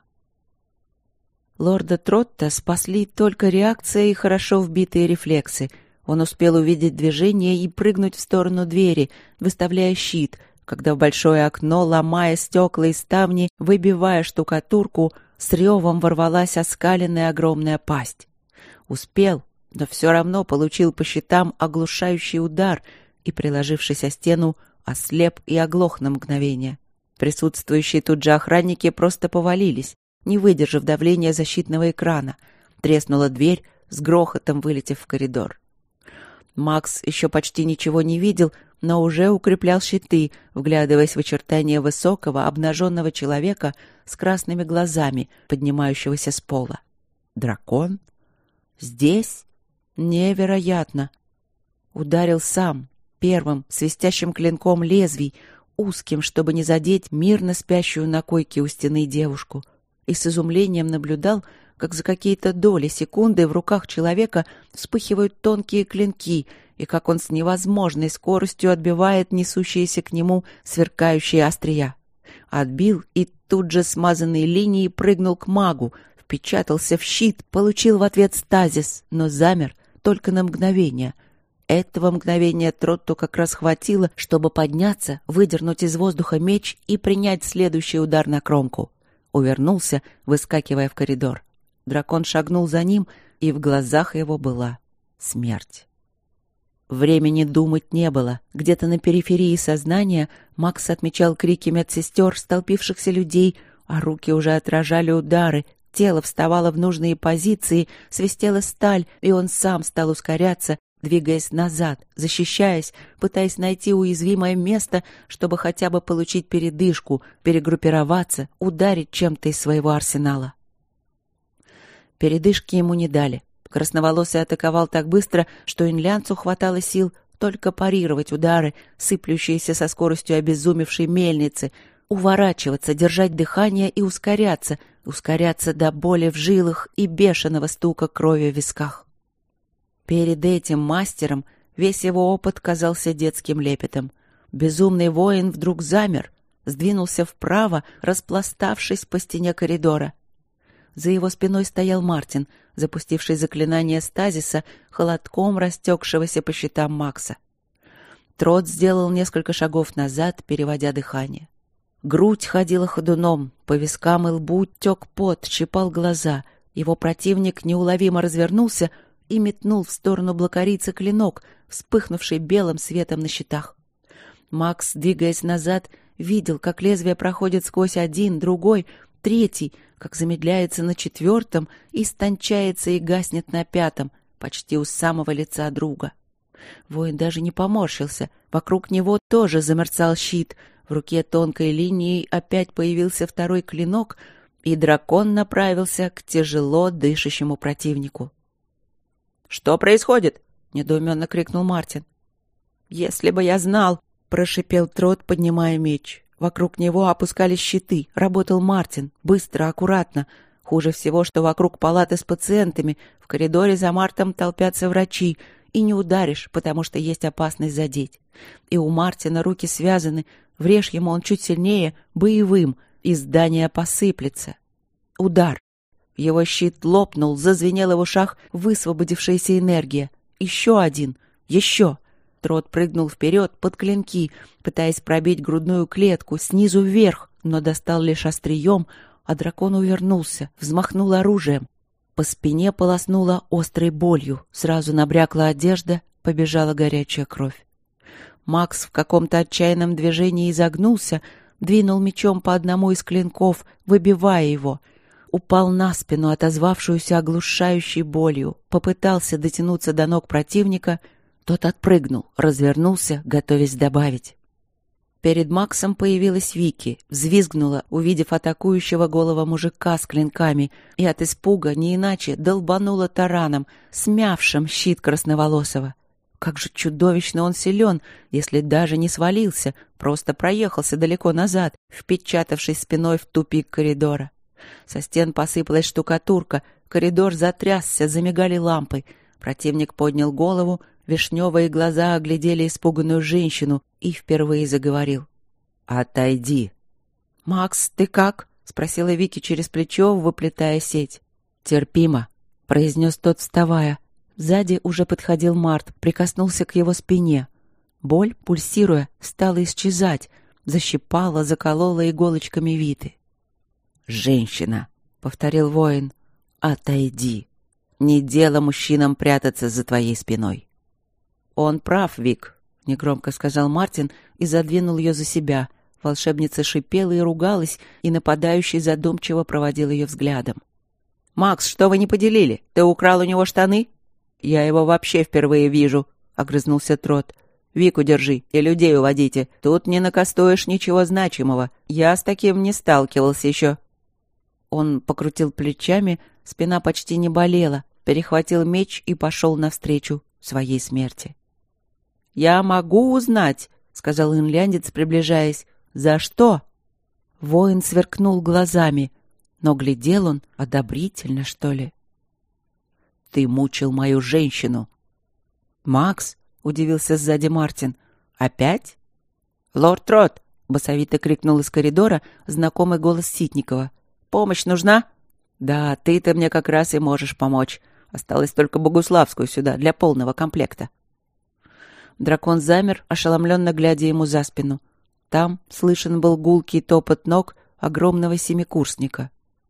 Лорда Тротта спасли только реакция и хорошо вбитые рефлексы. Он успел увидеть движение и прыгнуть в сторону двери, выставляя щит, когда в большое окно, ломая стекла и ставни, выбивая штукатурку, с ревом ворвалась оскаленная огромная пасть. Успел, но все равно получил по щитам оглушающий удар и, приложившись о стену, ослеп и оглох на мгновение. Присутствующие тут же охранники просто повалились, не выдержав давления защитного экрана. Треснула дверь, с грохотом вылетев в коридор. Макс еще почти ничего не видел, но уже укреплял щиты, вглядываясь в очертания высокого, обнаженного человека с красными глазами, поднимающегося с пола. Дракон? Здесь? Невероятно! Ударил сам, первым, свистящим клинком лезвий, узким, чтобы не задеть мирно спящую на койке у стены девушку, и с изумлением наблюдал, как за какие-то доли секунды в руках человека вспыхивают тонкие клинки, и как он с невозможной скоростью отбивает несущиеся к нему сверкающие острия. Отбил и тут же смазанной линией прыгнул к магу, впечатался в щит, получил в ответ стазис, но замер только на мгновение. Этого мгновения Тротту как раз хватило, чтобы подняться, выдернуть из воздуха меч и принять следующий удар на кромку. Увернулся, выскакивая в коридор. Дракон шагнул за ним, и в глазах его была смерть. Времени думать не было. Где-то на периферии сознания Макс отмечал крики медсестер, столпившихся людей, а руки уже отражали удары, тело вставало в нужные позиции, свистела сталь, и он сам стал ускоряться, двигаясь назад, защищаясь, пытаясь найти уязвимое место, чтобы хотя бы получить передышку, перегруппироваться, ударить чем-то из своего арсенала. Передышки ему не дали. Красноволосый атаковал так быстро, что инлянцу хватало сил только парировать удары, сыплющиеся со скоростью обезумевшей мельницы, уворачиваться, держать дыхание и ускоряться, ускоряться до боли в жилах и бешеного стука крови в висках. Перед этим мастером весь его опыт казался детским лепетом. Безумный воин вдруг замер, сдвинулся вправо, распластавшись по стене коридора. За его спиной стоял Мартин, запустивший заклинание стазиса, холодком растекшегося по щитам Макса. Трот сделал несколько шагов назад, переводя дыхание. Грудь ходила ходуном, по вискам и лбу тек пот, щипал глаза. Его противник неуловимо развернулся и метнул в сторону блокарицы клинок, вспыхнувший белым светом на щитах. Макс, двигаясь назад, видел, как лезвие проходит сквозь один, другой, третий, как замедляется на четвертом, истончается и гаснет на пятом, почти у самого лица друга. Воин даже не поморщился, вокруг него тоже замерцал щит, в руке тонкой линией опять появился второй клинок, и дракон направился к тяжело дышащему противнику. «Что происходит?» — недоуменно крикнул Мартин. «Если бы я знал!» — прошипел Трот, поднимая меч. Вокруг него опускались щиты. Работал Мартин. Быстро, аккуратно. Хуже всего, что вокруг палаты с пациентами. В коридоре за Мартом толпятся врачи. И не ударишь, потому что есть опасность задеть. И у Мартина руки связаны. Врежь ему он чуть сильнее, боевым, и здание посыплется. Удар. Его щит лопнул, зазвенела в ушах высвободившаяся энергия. Еще один. Еще. Трот прыгнул вперед под клинки, пытаясь пробить грудную клетку снизу вверх, но достал лишь острием, а дракон увернулся, взмахнул оружием. По спине полоснуло острой болью, сразу набрякла одежда, побежала горячая кровь. Макс в каком-то отчаянном движении изогнулся, двинул мечом по одному из клинков, выбивая его. упал на спину, отозвавшуюся оглушающей болью, попытался дотянуться до ног противника. Тот отпрыгнул, развернулся, готовясь добавить. Перед Максом появилась Вики, взвизгнула, увидев атакующего голого мужика с клинками, и от испуга не иначе долбанула тараном, смявшим щит красноволосого. Как же чудовищно он силен, если даже не свалился, просто проехался далеко назад, впечатавшись спиной в тупик коридора. Со стен посыпалась штукатурка, коридор затрясся, замигали лампы. Противник поднял голову, вишневые глаза оглядели испуганную женщину и впервые заговорил. «Отойди!» «Макс, ты как?» — спросила Вики через плечо, выплетая сеть. «Терпимо», — произнес тот, вставая. Сзади уже подходил Март, прикоснулся к его спине. Боль, пульсируя, стала исчезать, защипала, заколола иголочками Виты. «Женщина», — повторил воин, — «отойди. Не дело мужчинам прятаться за твоей спиной». «Он прав, Вик», — негромко сказал Мартин и задвинул ее за себя. Волшебница шипела и ругалась, и нападающий задумчиво проводил ее взглядом. «Макс, что вы не поделили? Ты украл у него штаны?» «Я его вообще впервые вижу», — огрызнулся Трот. «Вику держи и людей уводите. Тут не накастуешь ничего значимого. Я с таким не сталкивался еще». Он покрутил плечами, спина почти не болела, перехватил меч и пошел навстречу своей смерти. «Я могу узнать», — сказал инляндец, приближаясь. «За что?» Воин сверкнул глазами, но глядел он одобрительно, что ли. «Ты мучил мою женщину». «Макс?» — удивился сзади Мартин. «Опять?» «Лорд Трот!» — басовито крикнул из коридора знакомый голос Ситникова. «Помощь нужна?» «Да, ты-то мне как раз и можешь помочь. Осталось только Богуславскую сюда для полного комплекта». Дракон замер, ошеломленно глядя ему за спину. Там слышен был гулкий топот ног огромного семикурсника.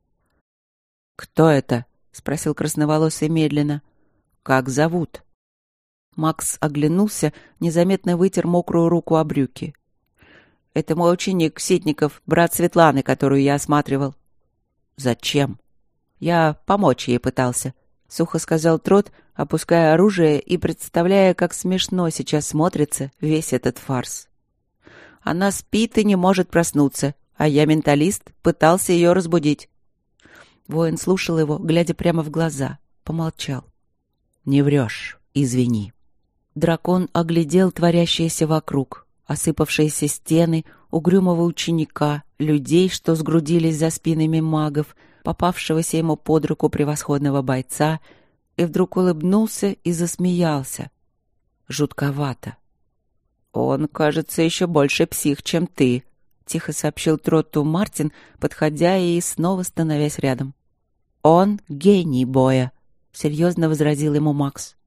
«Кто это?» — спросил красноволосый медленно. «Как зовут?» Макс оглянулся, незаметно вытер мокрую руку о брюки. «Это мой ученик Ситников, брат Светланы, которую я осматривал». «Зачем?» «Я помочь ей пытался», — сухо сказал Трот, опуская оружие и представляя, как смешно сейчас смотрится весь этот фарс. «Она спит и не может проснуться, а я, менталист, пытался ее разбудить». Воин слушал его, глядя прямо в глаза, помолчал. «Не врешь, извини». Дракон оглядел творящееся вокруг, осыпавшиеся стены, угрюмого ученика, людей, что сгрудились за спинами магов, попавшегося ему под руку превосходного бойца, и вдруг улыбнулся и засмеялся. Жутковато. «Он, кажется, еще больше псих, чем ты», — тихо сообщил Тротту Мартин, подходя и снова становясь рядом. «Он гений боя», — серьезно возразил ему Макс.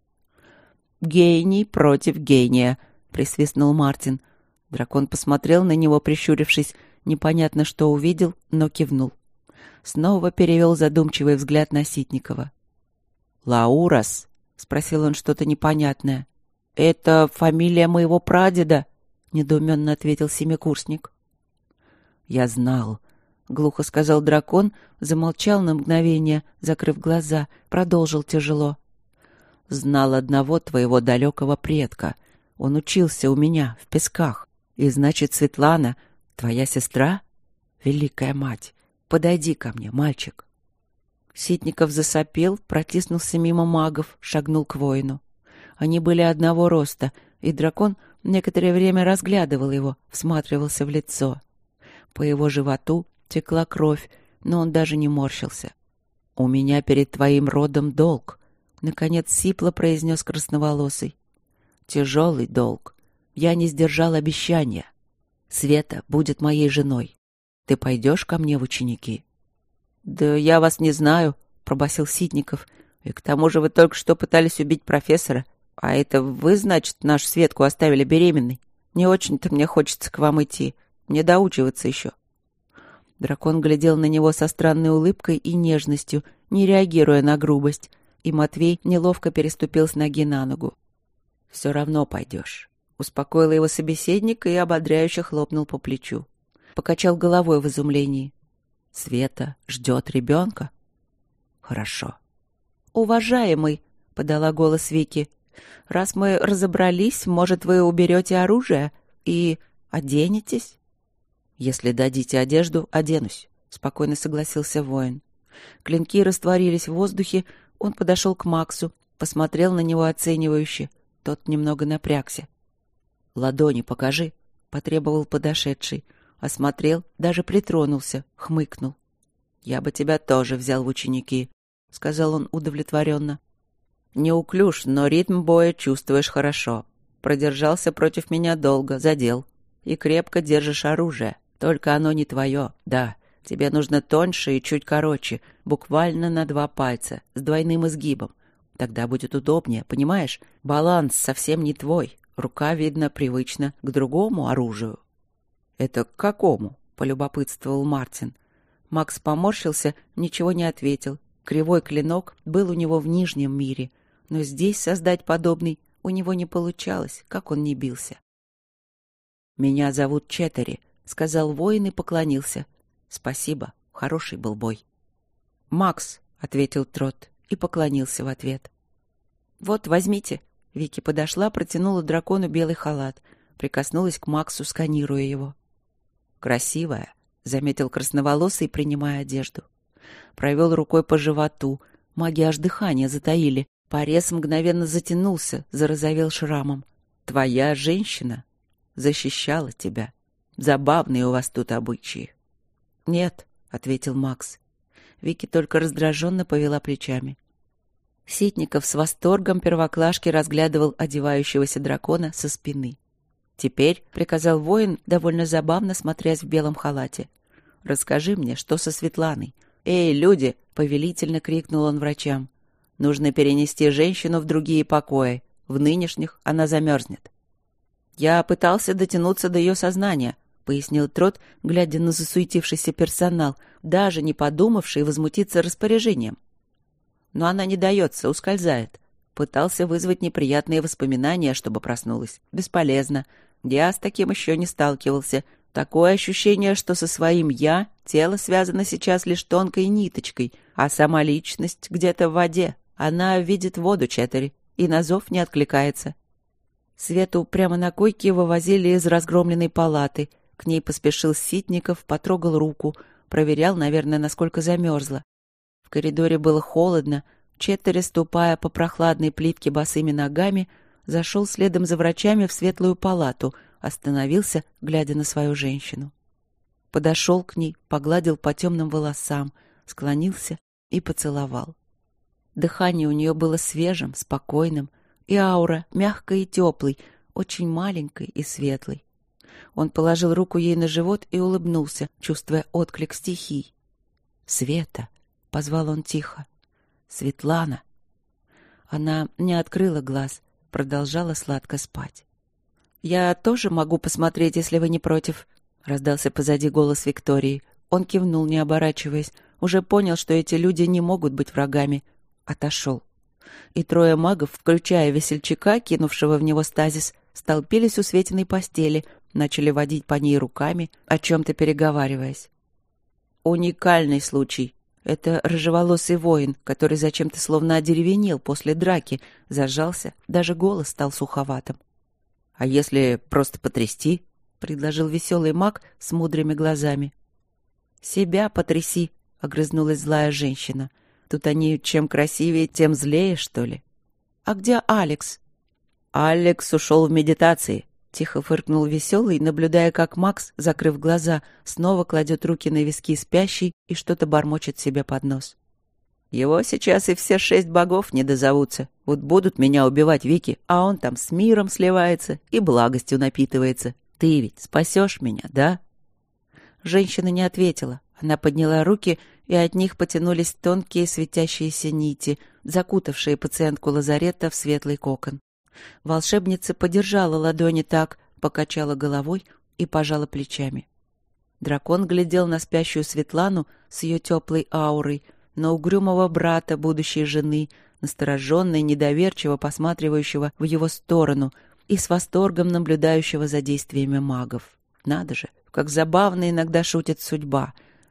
«Гений против гения», — присвистнул Мартин. Дракон посмотрел на него, прищурившись, непонятно что увидел, но кивнул. Снова перевел задумчивый взгляд на Ситникова. «Лаурас?» — спросил он что-то непонятное. «Это фамилия моего прадеда», — недоуменно ответил семикурсник. «Я знал», — глухо сказал дракон, замолчал на мгновение, закрыв глаза, продолжил тяжело. «Знал одного твоего далекого предка. Он учился у меня в Песках. И значит, Светлана, твоя сестра? Великая мать, подойди ко мне, мальчик». Ситников засопел, протиснулся мимо магов, шагнул к воину. Они были одного роста, и дракон некоторое время разглядывал его, всматривался в лицо. По его животу текла кровь, но он даже не морщился. «У меня перед твоим родом долг», — наконец сипло произнес красноволосый. «Тяжелый долг. Я не сдержал обещания. Света будет моей женой. Ты пойдешь ко мне в ученики?» «Да я вас не знаю», — пробасил Ситников. «И к тому же вы только что пытались убить профессора. А это вы, значит, нашу Светку оставили беременной? Не очень-то мне хочется к вам идти. Мне доучиваться еще». Дракон глядел на него со странной улыбкой и нежностью, не реагируя на грубость, и Матвей неловко переступил с ноги на ногу. «Все равно пойдешь», — успокоил его собеседник и ободряюще хлопнул по плечу. Покачал головой в изумлении. Света ждет ребенка. Хорошо. Уважаемый, подала голос Вики, раз мы разобрались, может, вы уберете оружие и оденетесь? Если дадите одежду, оденусь, спокойно согласился воин. Клинки растворились в воздухе, он подошел к Максу, посмотрел на него оценивающе. Тот немного напрягся. «Ладони покажи», — потребовал подошедший. Осмотрел, даже притронулся, хмыкнул. «Я бы тебя тоже взял в ученики», — сказал он удовлетворенно. «Неуклюж, но ритм боя чувствуешь хорошо. Продержался против меня долго, задел. И крепко держишь оружие. Только оно не твое, да. Тебе нужно тоньше и чуть короче, буквально на два пальца, с двойным изгибом. Тогда будет удобнее, понимаешь? Баланс совсем не твой. Рука, видно, привычна к другому оружию». «Это к какому?» — полюбопытствовал Мартин. Макс поморщился, ничего не ответил. Кривой клинок был у него в Нижнем мире, но здесь создать подобный у него не получалось, как он ни бился. «Меня зовут Четтери», — сказал воин и поклонился. «Спасибо, хороший был бой». «Макс», — ответил Трот и поклонился в ответ. «Вот, возьмите». Вики подошла, протянула дракону белый халат, прикоснулась к Максу, сканируя его. «Красивая», — заметил красноволосый, принимая одежду. Провел рукой по животу. Маги аж дыхание затаили. Порез мгновенно затянулся, зарозовел шрамом. «Твоя женщина защищала тебя. Забавные у вас тут обычаи». «Нет», — ответил Макс. Вики только раздраженно повела плечами. Ситников с восторгом первоклашки разглядывал одевающегося дракона со спины. «Теперь», — приказал воин, довольно забавно смотрясь в белом халате, — «расскажи мне, что со Светланой». «Эй, люди!» — повелительно крикнул он врачам. «Нужно перенести женщину в другие покои. В нынешних она замерзнет». «Я пытался дотянуться до ее сознания», — пояснил Трот, глядя на засуетившийся персонал, даже не подумавший возмутиться распоряжением. «Но она не дается, ускользает. Пытался вызвать неприятные воспоминания, чтобы проснулась. Бесполезно. Я с таким еще не сталкивался. Такое ощущение, что со своим «я» тело связано сейчас лишь тонкой ниточкой, а сама личность где-то в воде. Она видит воду, Четтери, и на зов не откликается». Свету прямо на койке вывозили из разгромленной палаты. К ней поспешил Ситников, потрогал руку, проверял, наверное, насколько замерзла. В коридоре было холодно. Четтери, ступая по прохладной плитке босыми ногами, зашел следом за врачами в светлую палату, остановился, глядя на свою женщину. Подошел к ней, погладил по темным волосам, склонился и поцеловал. Дыхание у нее было свежим, спокойным, и аура мягкой и теплой, очень маленькой и светлой. Он положил руку ей на живот и улыбнулся, чувствуя отклик стихий. «Света!» — позвал он тихо. «Светлана!» Она не открыла глаз, продолжала сладко спать. «Я тоже могу посмотреть, если вы не против», — раздался позади голос Виктории. Он кивнул, не оборачиваясь, уже понял, что эти люди не могут быть врагами. Отошел. И трое магов, включая весельчака, кинувшего в него стазис, столпились у Светиной постели, начали водить по ней руками, о чем-то переговариваясь. «Уникальный случай», — это рыжеволосый воин, который зачем-то словно одеревенел после драки, зажался, даже голос стал суховатым. «А если просто потрясти?» — предложил веселый маг с мудрыми глазами. «Себя потряси», — огрызнулась злая женщина. «Тут они чем красивее, тем злее, что ли?» «А где Алекс?» «Алекс ушел в медитации», — тихо фыркнул веселый, наблюдая, как Макс, закрыв глаза, снова кладет руки на виски спящей и что-то бормочет себе под нос. «Его сейчас и все шесть богов не дозовутся. Вот будут меня убивать, Вики, а он там с миром сливается и благостью напитывается. Ты ведь спасешь меня, да?» Женщина не ответила. Она подняла руки, и от них потянулись тонкие светящиеся нити, закутавшие пациентку лазарета в светлый кокон. Волшебница подержала ладони так, покачала головой и пожала плечами. Дракон глядел на спящую Светлану с ее теплой аурой, на угрюмого брата будущей жены, настороженно и недоверчиво посматривающего в его сторону и с восторгом наблюдающего за действиями магов. Надо же, как забавно иногда шутит судьба.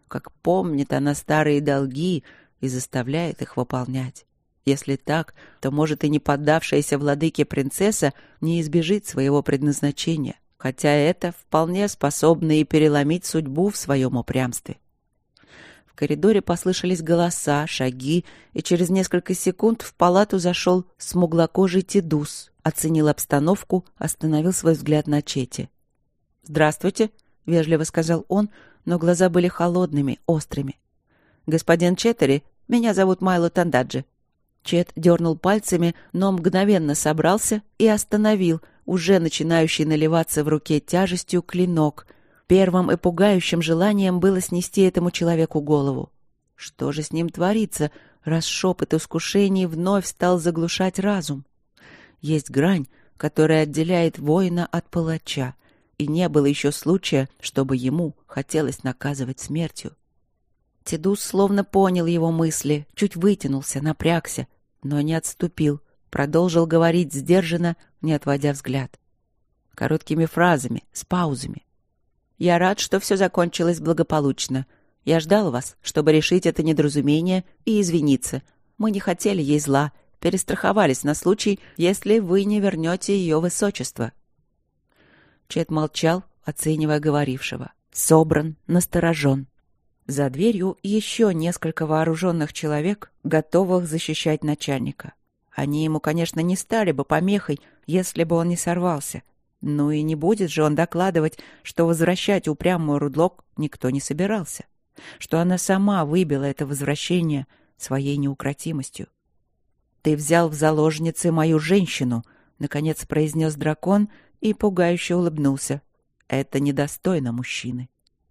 как помнит она старые долги и заставляет их выполнять. Если так, то, может, и не поддавшаяся владыке принцесса не избежит своего предназначения, хотя это вполне способно и переломить судьбу в своем упрямстве. В коридоре послышались голоса, шаги, и через несколько секунд в палату зашел смуглокожий Тедус, оценил обстановку, остановил свой взгляд на Чете. «Здравствуйте», — вежливо сказал он, но глаза были холодными, острыми. «Господин Четтери, меня зовут Майло Тандаджи». Чет дернул пальцами, но мгновенно собрался и остановил уже начинающий наливаться в руке тяжестью клинок. Первым и пугающим желанием было снести этому человеку голову. Что же с ним творится, раз шепот искушений вновь стал заглушать разум? Есть грань, которая отделяет воина от палача, и не было еще случая, чтобы ему хотелось наказывать смертью. Тедус словно понял его мысли, чуть вытянулся, напрягся, но не отступил, продолжил говорить сдержанно, не отводя взгляд. Короткими фразами, с паузами. «Я рад, что все закончилось благополучно. Я ждал вас, чтобы решить это недоразумение и извиниться. Мы не хотели ей зла, перестраховались на случай, если вы не вернете ее высочество». Чет молчал, оценивая говорившего. Собран, насторожен. За дверью еще несколько вооруженных человек, готовых защищать начальника. Они ему, конечно, не стали бы помехой, если бы он не сорвался. Ну и не будет же он докладывать, что возвращать упрямую Рудлок никто не собирался. Что она сама выбила это возвращение своей неукротимостью. «Ты взял в заложницы мою женщину», — наконец произнес дракон и пугающе улыбнулся. «Это недостойно мужчины».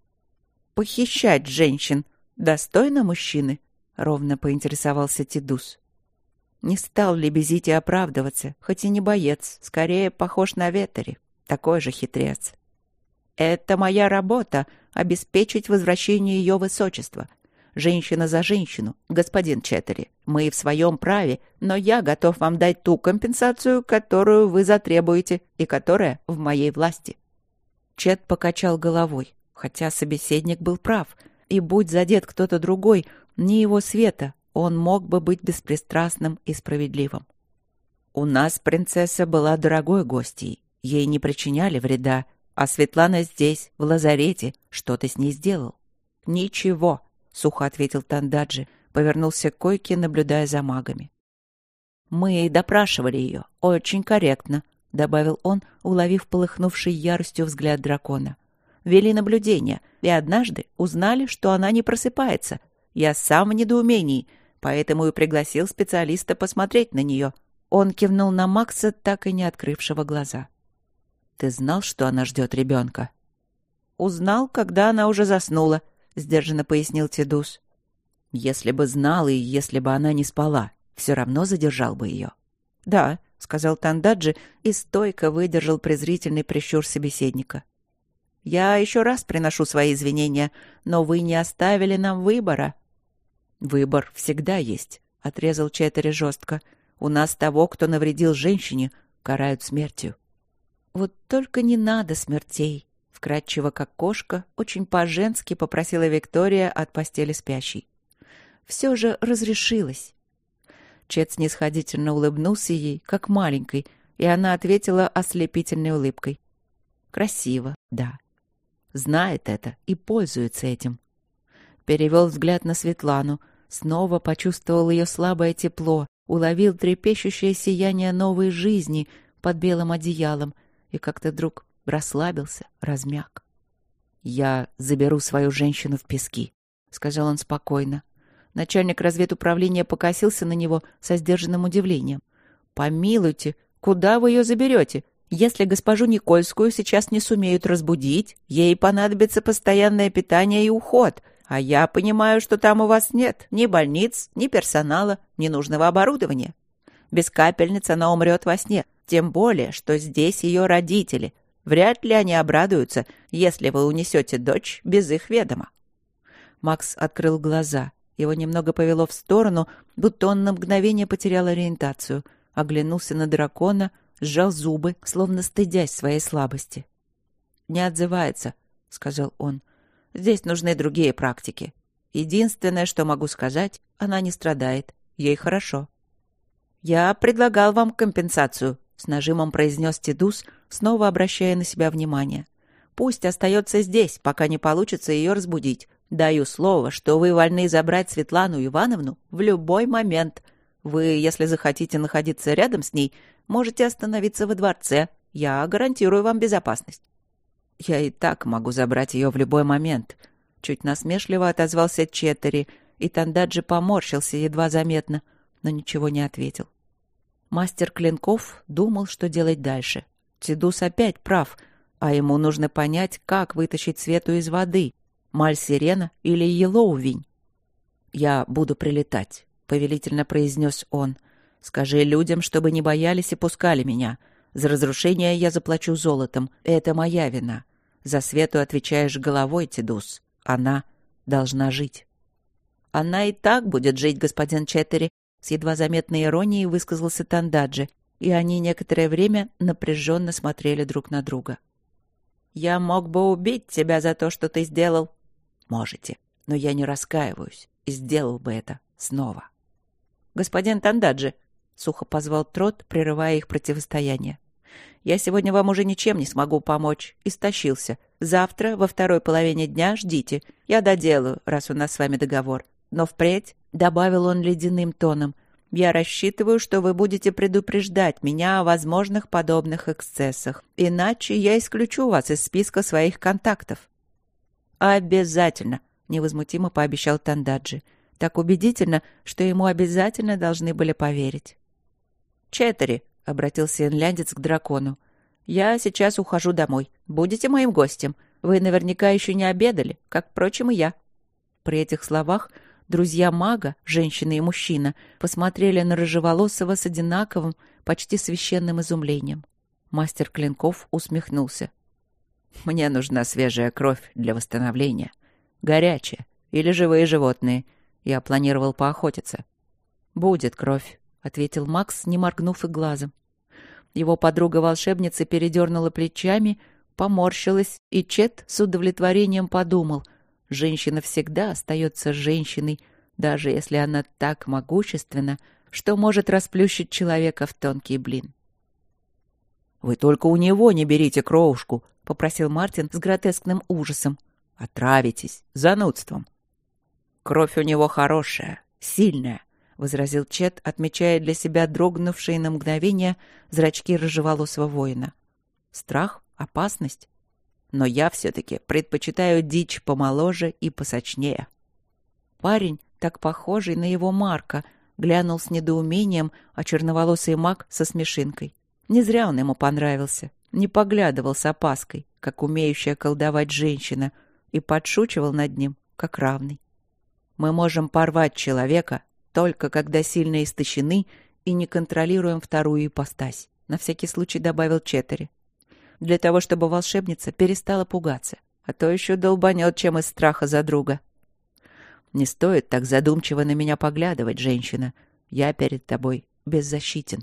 «Похищать женщин достойно мужчины?» — ровно поинтересовался Тедус. Не стал лебезить и оправдываться, хоть и не боец, скорее похож на Ветери, такой же хитрец. «Это моя работа — обеспечить возвращение ее высочества. Женщина за женщину, господин Четтери. Мы в своем праве, но я готов вам дать ту компенсацию, которую вы затребуете и которая в моей власти». Чет покачал головой, хотя собеседник был прав, и будь задет кто-то другой, не его света, он мог бы быть беспристрастным и справедливым. «У нас принцесса была дорогой гостьей, ей не причиняли вреда, а Светлана здесь, в лазарете, что ты с ней сделал?» «Ничего», — сухо ответил Тандаджи, повернулся к койке, наблюдая за магами. «Мы допрашивали ее, очень корректно», — добавил он, уловив полыхнувший яростью взгляд дракона. «Вели наблюдение, и однажды узнали, что она не просыпается. Я сам в недоумении, поэтому и пригласил специалиста посмотреть на нее». Он кивнул на Макса, так и не открывшего глаза. «Ты знал, что она ждет ребенка?» «Узнал, когда она уже заснула», — сдержанно пояснил Тедус. «Если бы знал и если бы она не спала, все равно задержал бы ее». «Да», — сказал Тандаджи и стойко выдержал презрительный прищур собеседника. «Я еще раз приношу свои извинения, но вы не оставили нам выбора». «Выбор всегда есть», — отрезал Четтери жестко. «У нас того, кто навредил женщине, карают смертью». «Вот только не надо смертей», — вкрадчиво, как кошка, очень по-женски попросила Виктория от постели спящей. «Все же разрешилось». Чет снисходительно улыбнулся ей, как маленькой, и она ответила ослепительной улыбкой. «Красиво, да. Знает это и пользуется этим». Перевел взгляд на Светлану, снова почувствовал ее слабое тепло, уловил трепещущее сияние новой жизни под белым одеялом и как-то вдруг расслабился, размяк. «Я заберу свою женщину в пески», — сказал он спокойно. Начальник разведуправления покосился на него со сдержанным удивлением. «Помилуйте, куда вы ее заберете? Если госпожу Никольскую сейчас не сумеют разбудить, ей понадобится постоянное питание и уход. А я понимаю, что там у вас нет ни больниц, ни персонала, ни нужного оборудования. Без капельниц она умрет во сне, тем более, что здесь ее родители. Вряд ли они обрадуются, если вы унесете дочь без их ведома». Макс открыл глаза. Его немного повело в сторону, будто он на мгновение потерял ориентацию, оглянулся на дракона, сжал зубы, словно стыдясь своей слабости. «Не отзывается», — сказал он. Здесь нужны другие практики. Единственное, что могу сказать, она не страдает. Ей хорошо. «Я предлагал вам компенсацию», — с нажимом произнес Тедус, снова обращая на себя внимание. «Пусть остается здесь, пока не получится ее разбудить. Даю слово, что вы вольны забрать Светлану Ивановну в любой момент. Вы, если захотите находиться рядом с ней, можете остановиться во дворце. Я гарантирую вам безопасность». «Я и так могу забрать ее в любой момент», — чуть насмешливо отозвался Четтери, и Тандаджи поморщился едва заметно, но ничего не ответил. Мастер клинков думал, что делать дальше. Тедус опять прав, а ему нужно понять, как вытащить Свету из воды, Маль-Сирена или Елоувинь. «Я буду прилетать», — повелительно произнес он. «Скажи людям, чтобы не боялись и пускали меня. За разрушение я заплачу золотом. Это моя вина. За Свету отвечаешь головой, Тедус. Она должна жить». «Она и так будет жить, господин Четтери», — с едва заметной иронией высказался Тандаджи, и они некоторое время напряженно смотрели друг на друга. «Я мог бы убить тебя за то, что ты сделал». «Можете, но я не раскаиваюсь и сделал бы это снова». «Господин Тандаджи», — сухо позвал Трот, прерывая их противостояние, «я сегодня вам уже ничем не смогу помочь. Истощился. Завтра во второй половине дня ждите. Я доделаю, раз у нас с вами договор. Но впредь, — добавил он ледяным тоном, — я рассчитываю, что вы будете предупреждать меня о возможных подобных эксцессах. Иначе я исключу вас из списка своих контактов». «Обязательно», — невозмутимо пообещал Тандаджи. Так убедительно, что ему обязательно должны были поверить. «Четтери», — обратился инляндец к дракону, — «я сейчас ухожу домой. Будете моим гостем. Вы наверняка еще не обедали, как, впрочем, и я». При этих словах друзья мага, женщина и мужчина, посмотрели на Рыжеволосого с одинаковым, почти священным изумлением. Мастер клинков усмехнулся. «Мне нужна свежая кровь для восстановления. Горячая или живые животные. Я планировал поохотиться». «Будет кровь», — ответил Макс, не моргнув и глазом. Его подруга-волшебница передернула плечами, поморщилась, и Чет с удовлетворением подумал: женщина всегда остается женщиной, даже если она так могущественна, что может расплющить человека в тонкий блин. «Вы только у него не берите кровушку», — попросил Мартин с гротескным ужасом. «Отравитесь занудством». «Кровь у него хорошая, сильная», — возразил Чет, отмечая для себя дрогнувшие на мгновение зрачки рыжеволосого воина. «Страх? Опасность? Но я все-таки предпочитаю дичь помоложе и посочнее». Парень, так похожий на его Марка, глянул с недоумением, а черноволосый маг со смешинкой. Не зря он ему понравился, не поглядывал с опаской, как умеющая колдовать женщина, и подшучивал над ним, как равный. «Мы можем порвать человека только когда сильно истощены и не контролируем вторую ипостась», — на всякий случай добавил Четтери. «Для того, чтобы волшебница перестала пугаться, а то еще долбанет, чем из страха за друга». «Не стоит так задумчиво на меня поглядывать, женщина. Я перед тобой беззащитен».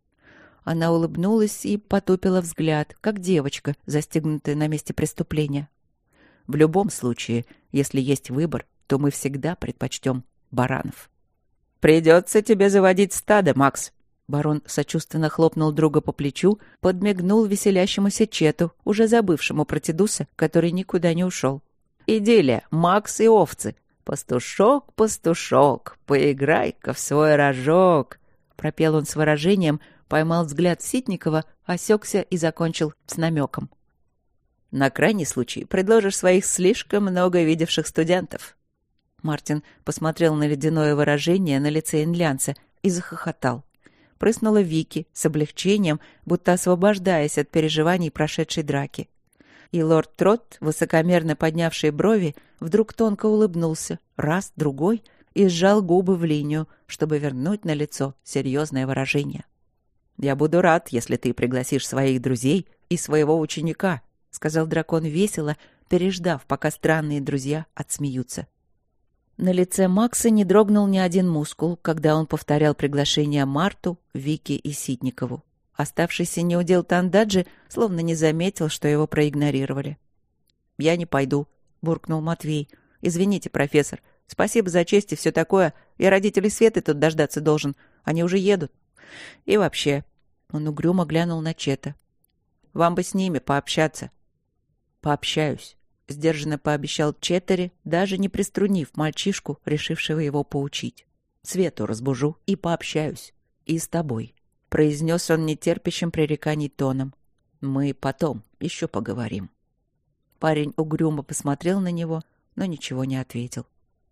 Она улыбнулась и потупила взгляд, как девочка, застигнутая на месте преступления. «В любом случае, если есть выбор, то мы всегда предпочтем баранов». «Придется тебе заводить стадо, Макс». Барон сочувственно хлопнул друга по плечу, подмигнул веселящемуся Чету, уже забывшему про Тедуса, который никуда не ушел. «Идиллия, Макс и овцы. Пастушок, пастушок, поиграй-ка в свой рожок», — пропел он с выражением, поймал взгляд Ситникова, осекся и закончил с намеком. «На крайний случай предложишь своих слишком много видевших студентов». Мартин посмотрел на ледяное выражение на лице инлянца и захохотал. Прыснула Вики с облегчением, будто освобождаясь от переживаний прошедшей драки. И лорд Трот, высокомерно поднявший брови, вдруг тонко улыбнулся, раз, другой, и сжал губы в линию, чтобы вернуть на лицо серьезное выражение. «Я буду рад, если ты пригласишь своих друзей и своего ученика», — сказал дракон весело, переждав, пока странные друзья отсмеются. На лице Макса не дрогнул ни один мускул, когда он повторял приглашение Марту, Вике и Ситникову. Оставшийся неудел Тандаджи словно не заметил, что его проигнорировали. «Я не пойду», — буркнул Матвей. «Извините, профессор. Спасибо за честь и все такое. Я родителей Светы тут дождаться должен. Они уже едут. И вообще...» Он угрюмо глянул на Чета. «Вам бы с ними пообщаться». «Пообщаюсь», — сдержанно пообещал Четтери, даже не приструнив мальчишку, решившего его поучить. «Свету разбужу и пообщаюсь. И с тобой», — произнес он нетерпящим пререканий тоном. «Мы потом еще поговорим». Парень угрюмо посмотрел на него, но ничего не ответил.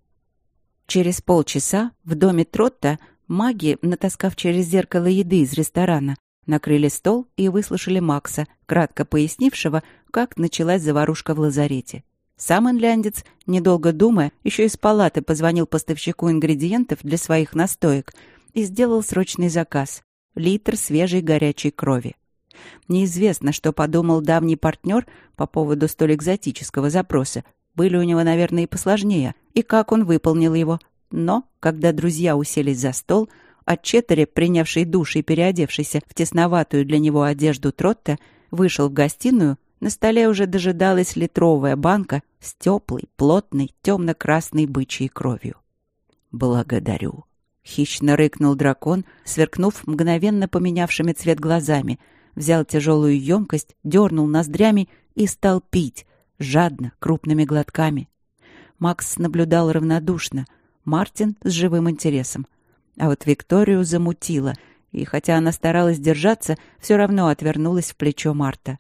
Через полчаса в доме Тротта маги, натаскав через зеркало еды из ресторана, накрыли стол и выслушали Макса, кратко пояснившего, как началась заварушка в лазарете. Сам инляндец, недолго думая, еще из палаты позвонил поставщику ингредиентов для своих настоек и сделал срочный заказ — литр свежей горячей крови. Неизвестно, что подумал давний партнер по поводу столь экзотического запроса. Были у него, наверное, и посложнее, и как он выполнил его. Но, когда друзья уселись за стол, а Четтери, принявший душ и переодевшийся в тесноватую для него одежду Тротта, вышел в гостиную, на столе уже дожидалась литровая банка с теплой, плотной, темно-красной бычьей кровью. «Благодарю», — хищно рыкнул дракон, сверкнув мгновенно поменявшими цвет глазами, взял тяжелую емкость, дернул ноздрями и стал пить, жадно, крупными глотками. Макс наблюдал равнодушно, Мартин с живым интересом. А вот Викторию замутило, и хотя она старалась держаться, все равно отвернулась в плечо Марта.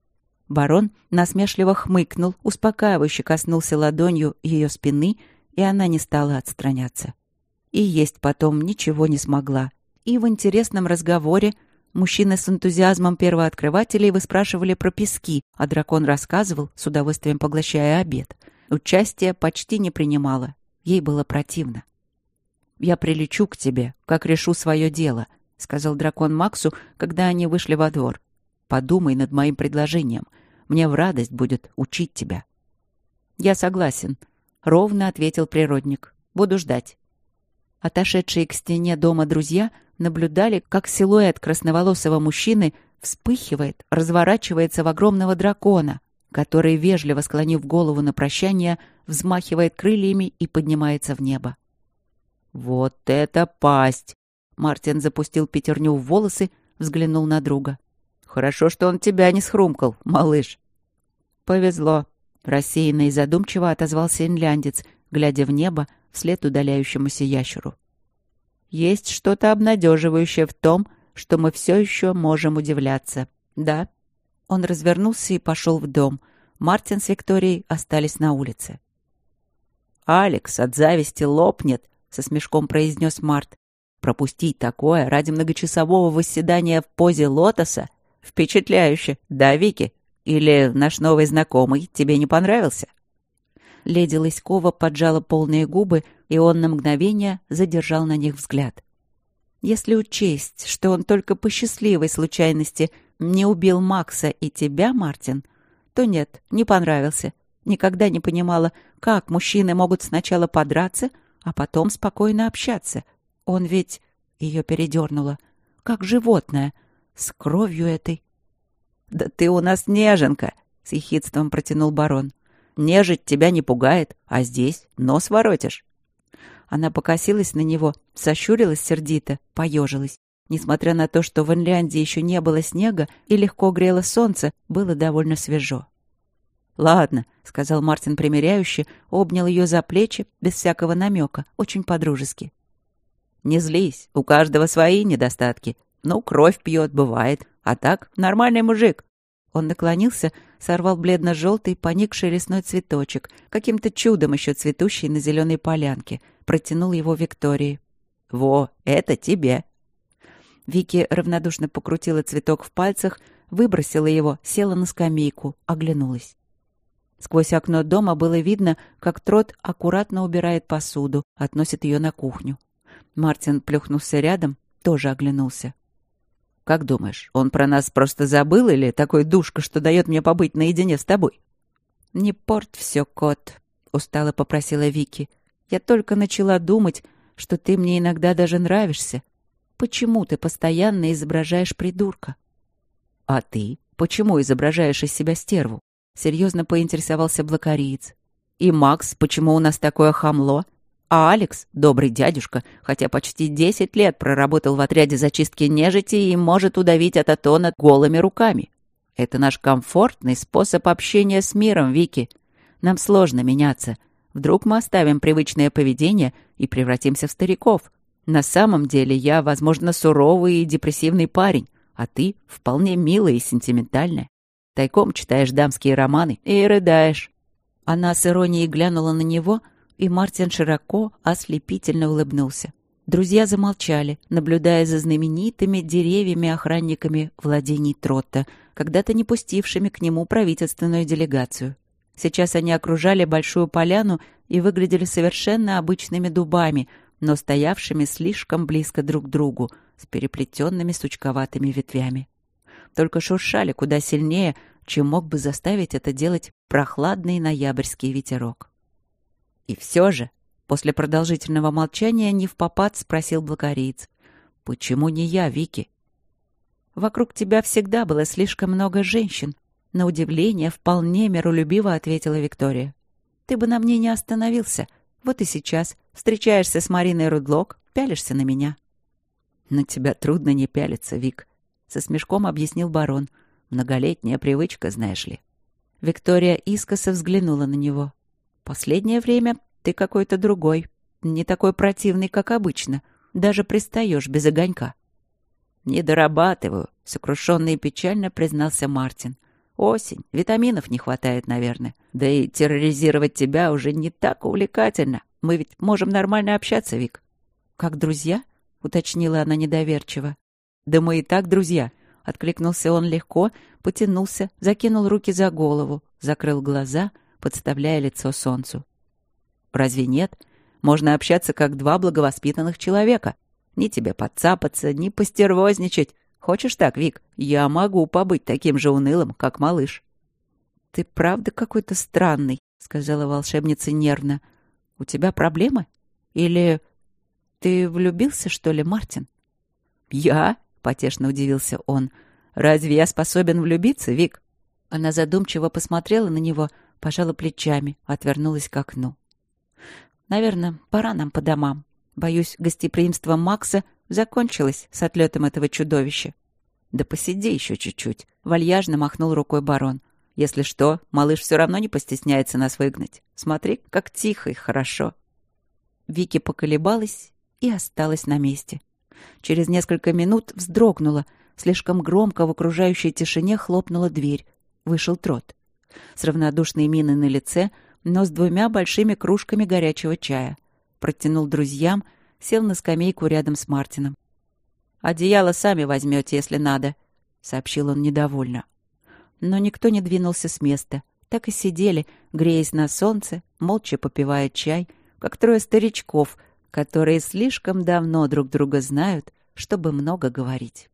Барон насмешливо хмыкнул, успокаивающе коснулся ладонью ее спины, и она не стала отстраняться. И есть потом ничего не смогла. И в интересном разговоре мужчины с энтузиазмом первооткрывателей выспрашивали про пески, а дракон рассказывал, с удовольствием поглощая обед. Участия почти не принимала. Ей было противно. «Я прилечу к тебе, как решу свое дело», — сказал дракон Максу, когда они вышли во двор. «Подумай над моим предложением. Мне в радость будет учить тебя». «Я согласен», — ровно ответил природник. «Буду ждать». Отошедшие к стене дома друзья наблюдали, как силуэт красноволосого мужчины вспыхивает, разворачивается в огромного дракона, который, вежливо склонив голову на прощание, взмахивает крыльями и поднимается в небо. «Вот это пасть!» Мартин запустил пятерню в волосы, взглянул на друга. «Хорошо, что он тебя не схрумкал, малыш». «Повезло», — рассеянно и задумчиво отозвался инляндец, глядя в небо вслед удаляющемуся ящеру. «Есть что-то обнадеживающее в том, что мы все еще можем удивляться. Да?» Он развернулся и пошел в дом. Мартин с Викторией остались на улице. «Алекс от зависти лопнет», — со смешком произнес Март. «Пропустить такое ради многочасового восседания в позе лотоса? Впечатляюще, да, Вики? Или наш новый знакомый тебе не понравился?» Леди Лыськова поджала полные губы, и он на мгновение задержал на них взгляд. Если учесть, что он только по счастливой случайности не убил Макса и тебя, Мартин, то нет, не понравился. Никогда не понимала, как мужчины могут сначала подраться, а потом спокойно общаться. Он ведь... Ее передернуло. Как животное. С кровью этой. «Да ты у нас неженка!» — с ехидством протянул барон. «Нежить тебя не пугает, а здесь нос воротишь». Она покосилась на него, сощурилась сердито, поежилась. Несмотря на то, что в Инляндии еще не было снега и легко грело солнце, было довольно свежо. «Ладно», — сказал Мартин примиряюще, обнял ее за плечи, без всякого намека, очень по-дружески. «Не злись, у каждого свои недостатки. Ну, кровь пьет, бывает, а так нормальный мужик». Он наклонился, сорвал бледно-желтый, поникший лесной цветочек, каким-то чудом еще цветущий на зеленой полянке, протянул его Виктории. «Во, это тебе!» Вики равнодушно покрутила цветок в пальцах, выбросила его, села на скамейку, оглянулась. Сквозь окно дома было видно, как Трот аккуратно убирает посуду, относит ее на кухню. Мартин плюхнулся рядом, тоже оглянулся. «Как думаешь, он про нас просто забыл или такой душка, что дает мне побыть наедине с тобой?» «Не порт все, кот», — устало попросила Вики. «Я только начала думать, что ты мне иногда даже нравишься. Почему ты постоянно изображаешь придурка?» «А ты почему изображаешь из себя стерву?» — серьезно поинтересовался блокариец. И Макс, почему у нас такое хамло? А Алекс, добрый дядюшка, хотя почти десять лет проработал в отряде зачистки нежити и может удавить Ататона голыми руками. Это наш комфортный способ общения с миром, Вики. Нам сложно меняться. Вдруг мы оставим привычное поведение и превратимся в стариков. На самом деле я, возможно, суровый и депрессивный парень, а ты вполне милая и сентиментальная. Тайком читаешь дамские романы и рыдаешь». Она с иронией глянула на него, и Мартин широко, ослепительно улыбнулся. Друзья замолчали, наблюдая за знаменитыми деревьями-охранниками владений Тротта, когда-то не пустившими к нему правительственную делегацию. Сейчас они окружали большую поляну и выглядели совершенно обычными дубами, но стоявшими слишком близко друг к другу, с переплетенными сучковатыми ветвями. Только шуршали куда сильнее, чем мог бы заставить это делать прохладный ноябрьский ветерок. И все же, после продолжительного молчания, невпопад спросил блокариец: «Почему не я, Вики?» «Вокруг тебя всегда было слишком много женщин», — на удивление вполне миролюбиво ответила Виктория. «Ты бы на мне не остановился. Вот и сейчас встречаешься с Мариной Рудлок, пялишься на меня». «На тебя трудно не пялиться, Вик», — со смешком объяснил барон. «Многолетняя привычка, знаешь ли». Виктория искоса взглянула на него. «Последнее время ты какой-то другой, не такой противный, как обычно. Даже пристаешь без огонька». «Не дорабатываю», — сокрушенно и печально признался Мартин. «Осень, витаминов не хватает, наверное. Да и терроризировать тебя уже не так увлекательно. Мы ведь можем нормально общаться, Вик». «Как друзья?» — уточнила она недоверчиво. «Да мы и так друзья», — откликнулся он легко, потянулся, закинул руки за голову, закрыл глаза, подставляя лицо солнцу. «Разве нет? Можно общаться как два благовоспитанных человека. Ни тебе подцапаться, ни постервозничать. Хочешь так, Вик? Я могу побыть таким же унылым, как малыш». «Ты правда какой-то странный», — сказала волшебница нервно. «У тебя проблемы? Или ты влюбился, что ли, Мартин?» «Я?» — потешно удивился он. «Разве я способен влюбиться, Вик?» Она задумчиво посмотрела на него, пожала плечами, отвернулась к окну. «Наверное, пора нам по домам. Боюсь, гостеприимство Макса закончилось с отлетом этого чудовища». «Да посиди еще чуть-чуть», — вальяжно махнул рукой барон. «Если что, малыш все равно не постесняется нас выгнать. Смотри, как тихо и хорошо». Вики поколебалась и осталась на месте. Через несколько минут вздрогнула. Слишком громко в окружающей тишине хлопнула дверь. Вышел Трот. С равнодушной миной на лице, но с двумя большими кружками горячего чая. Протянул друзьям, сел на скамейку рядом с Мартином. «Одеяло сами возьмете, если надо», — сообщил он недовольно. Но никто не двинулся с места. Так и сидели, греясь на солнце, молча попивая чай, как трое старичков, которые слишком давно друг друга знают, чтобы много говорить.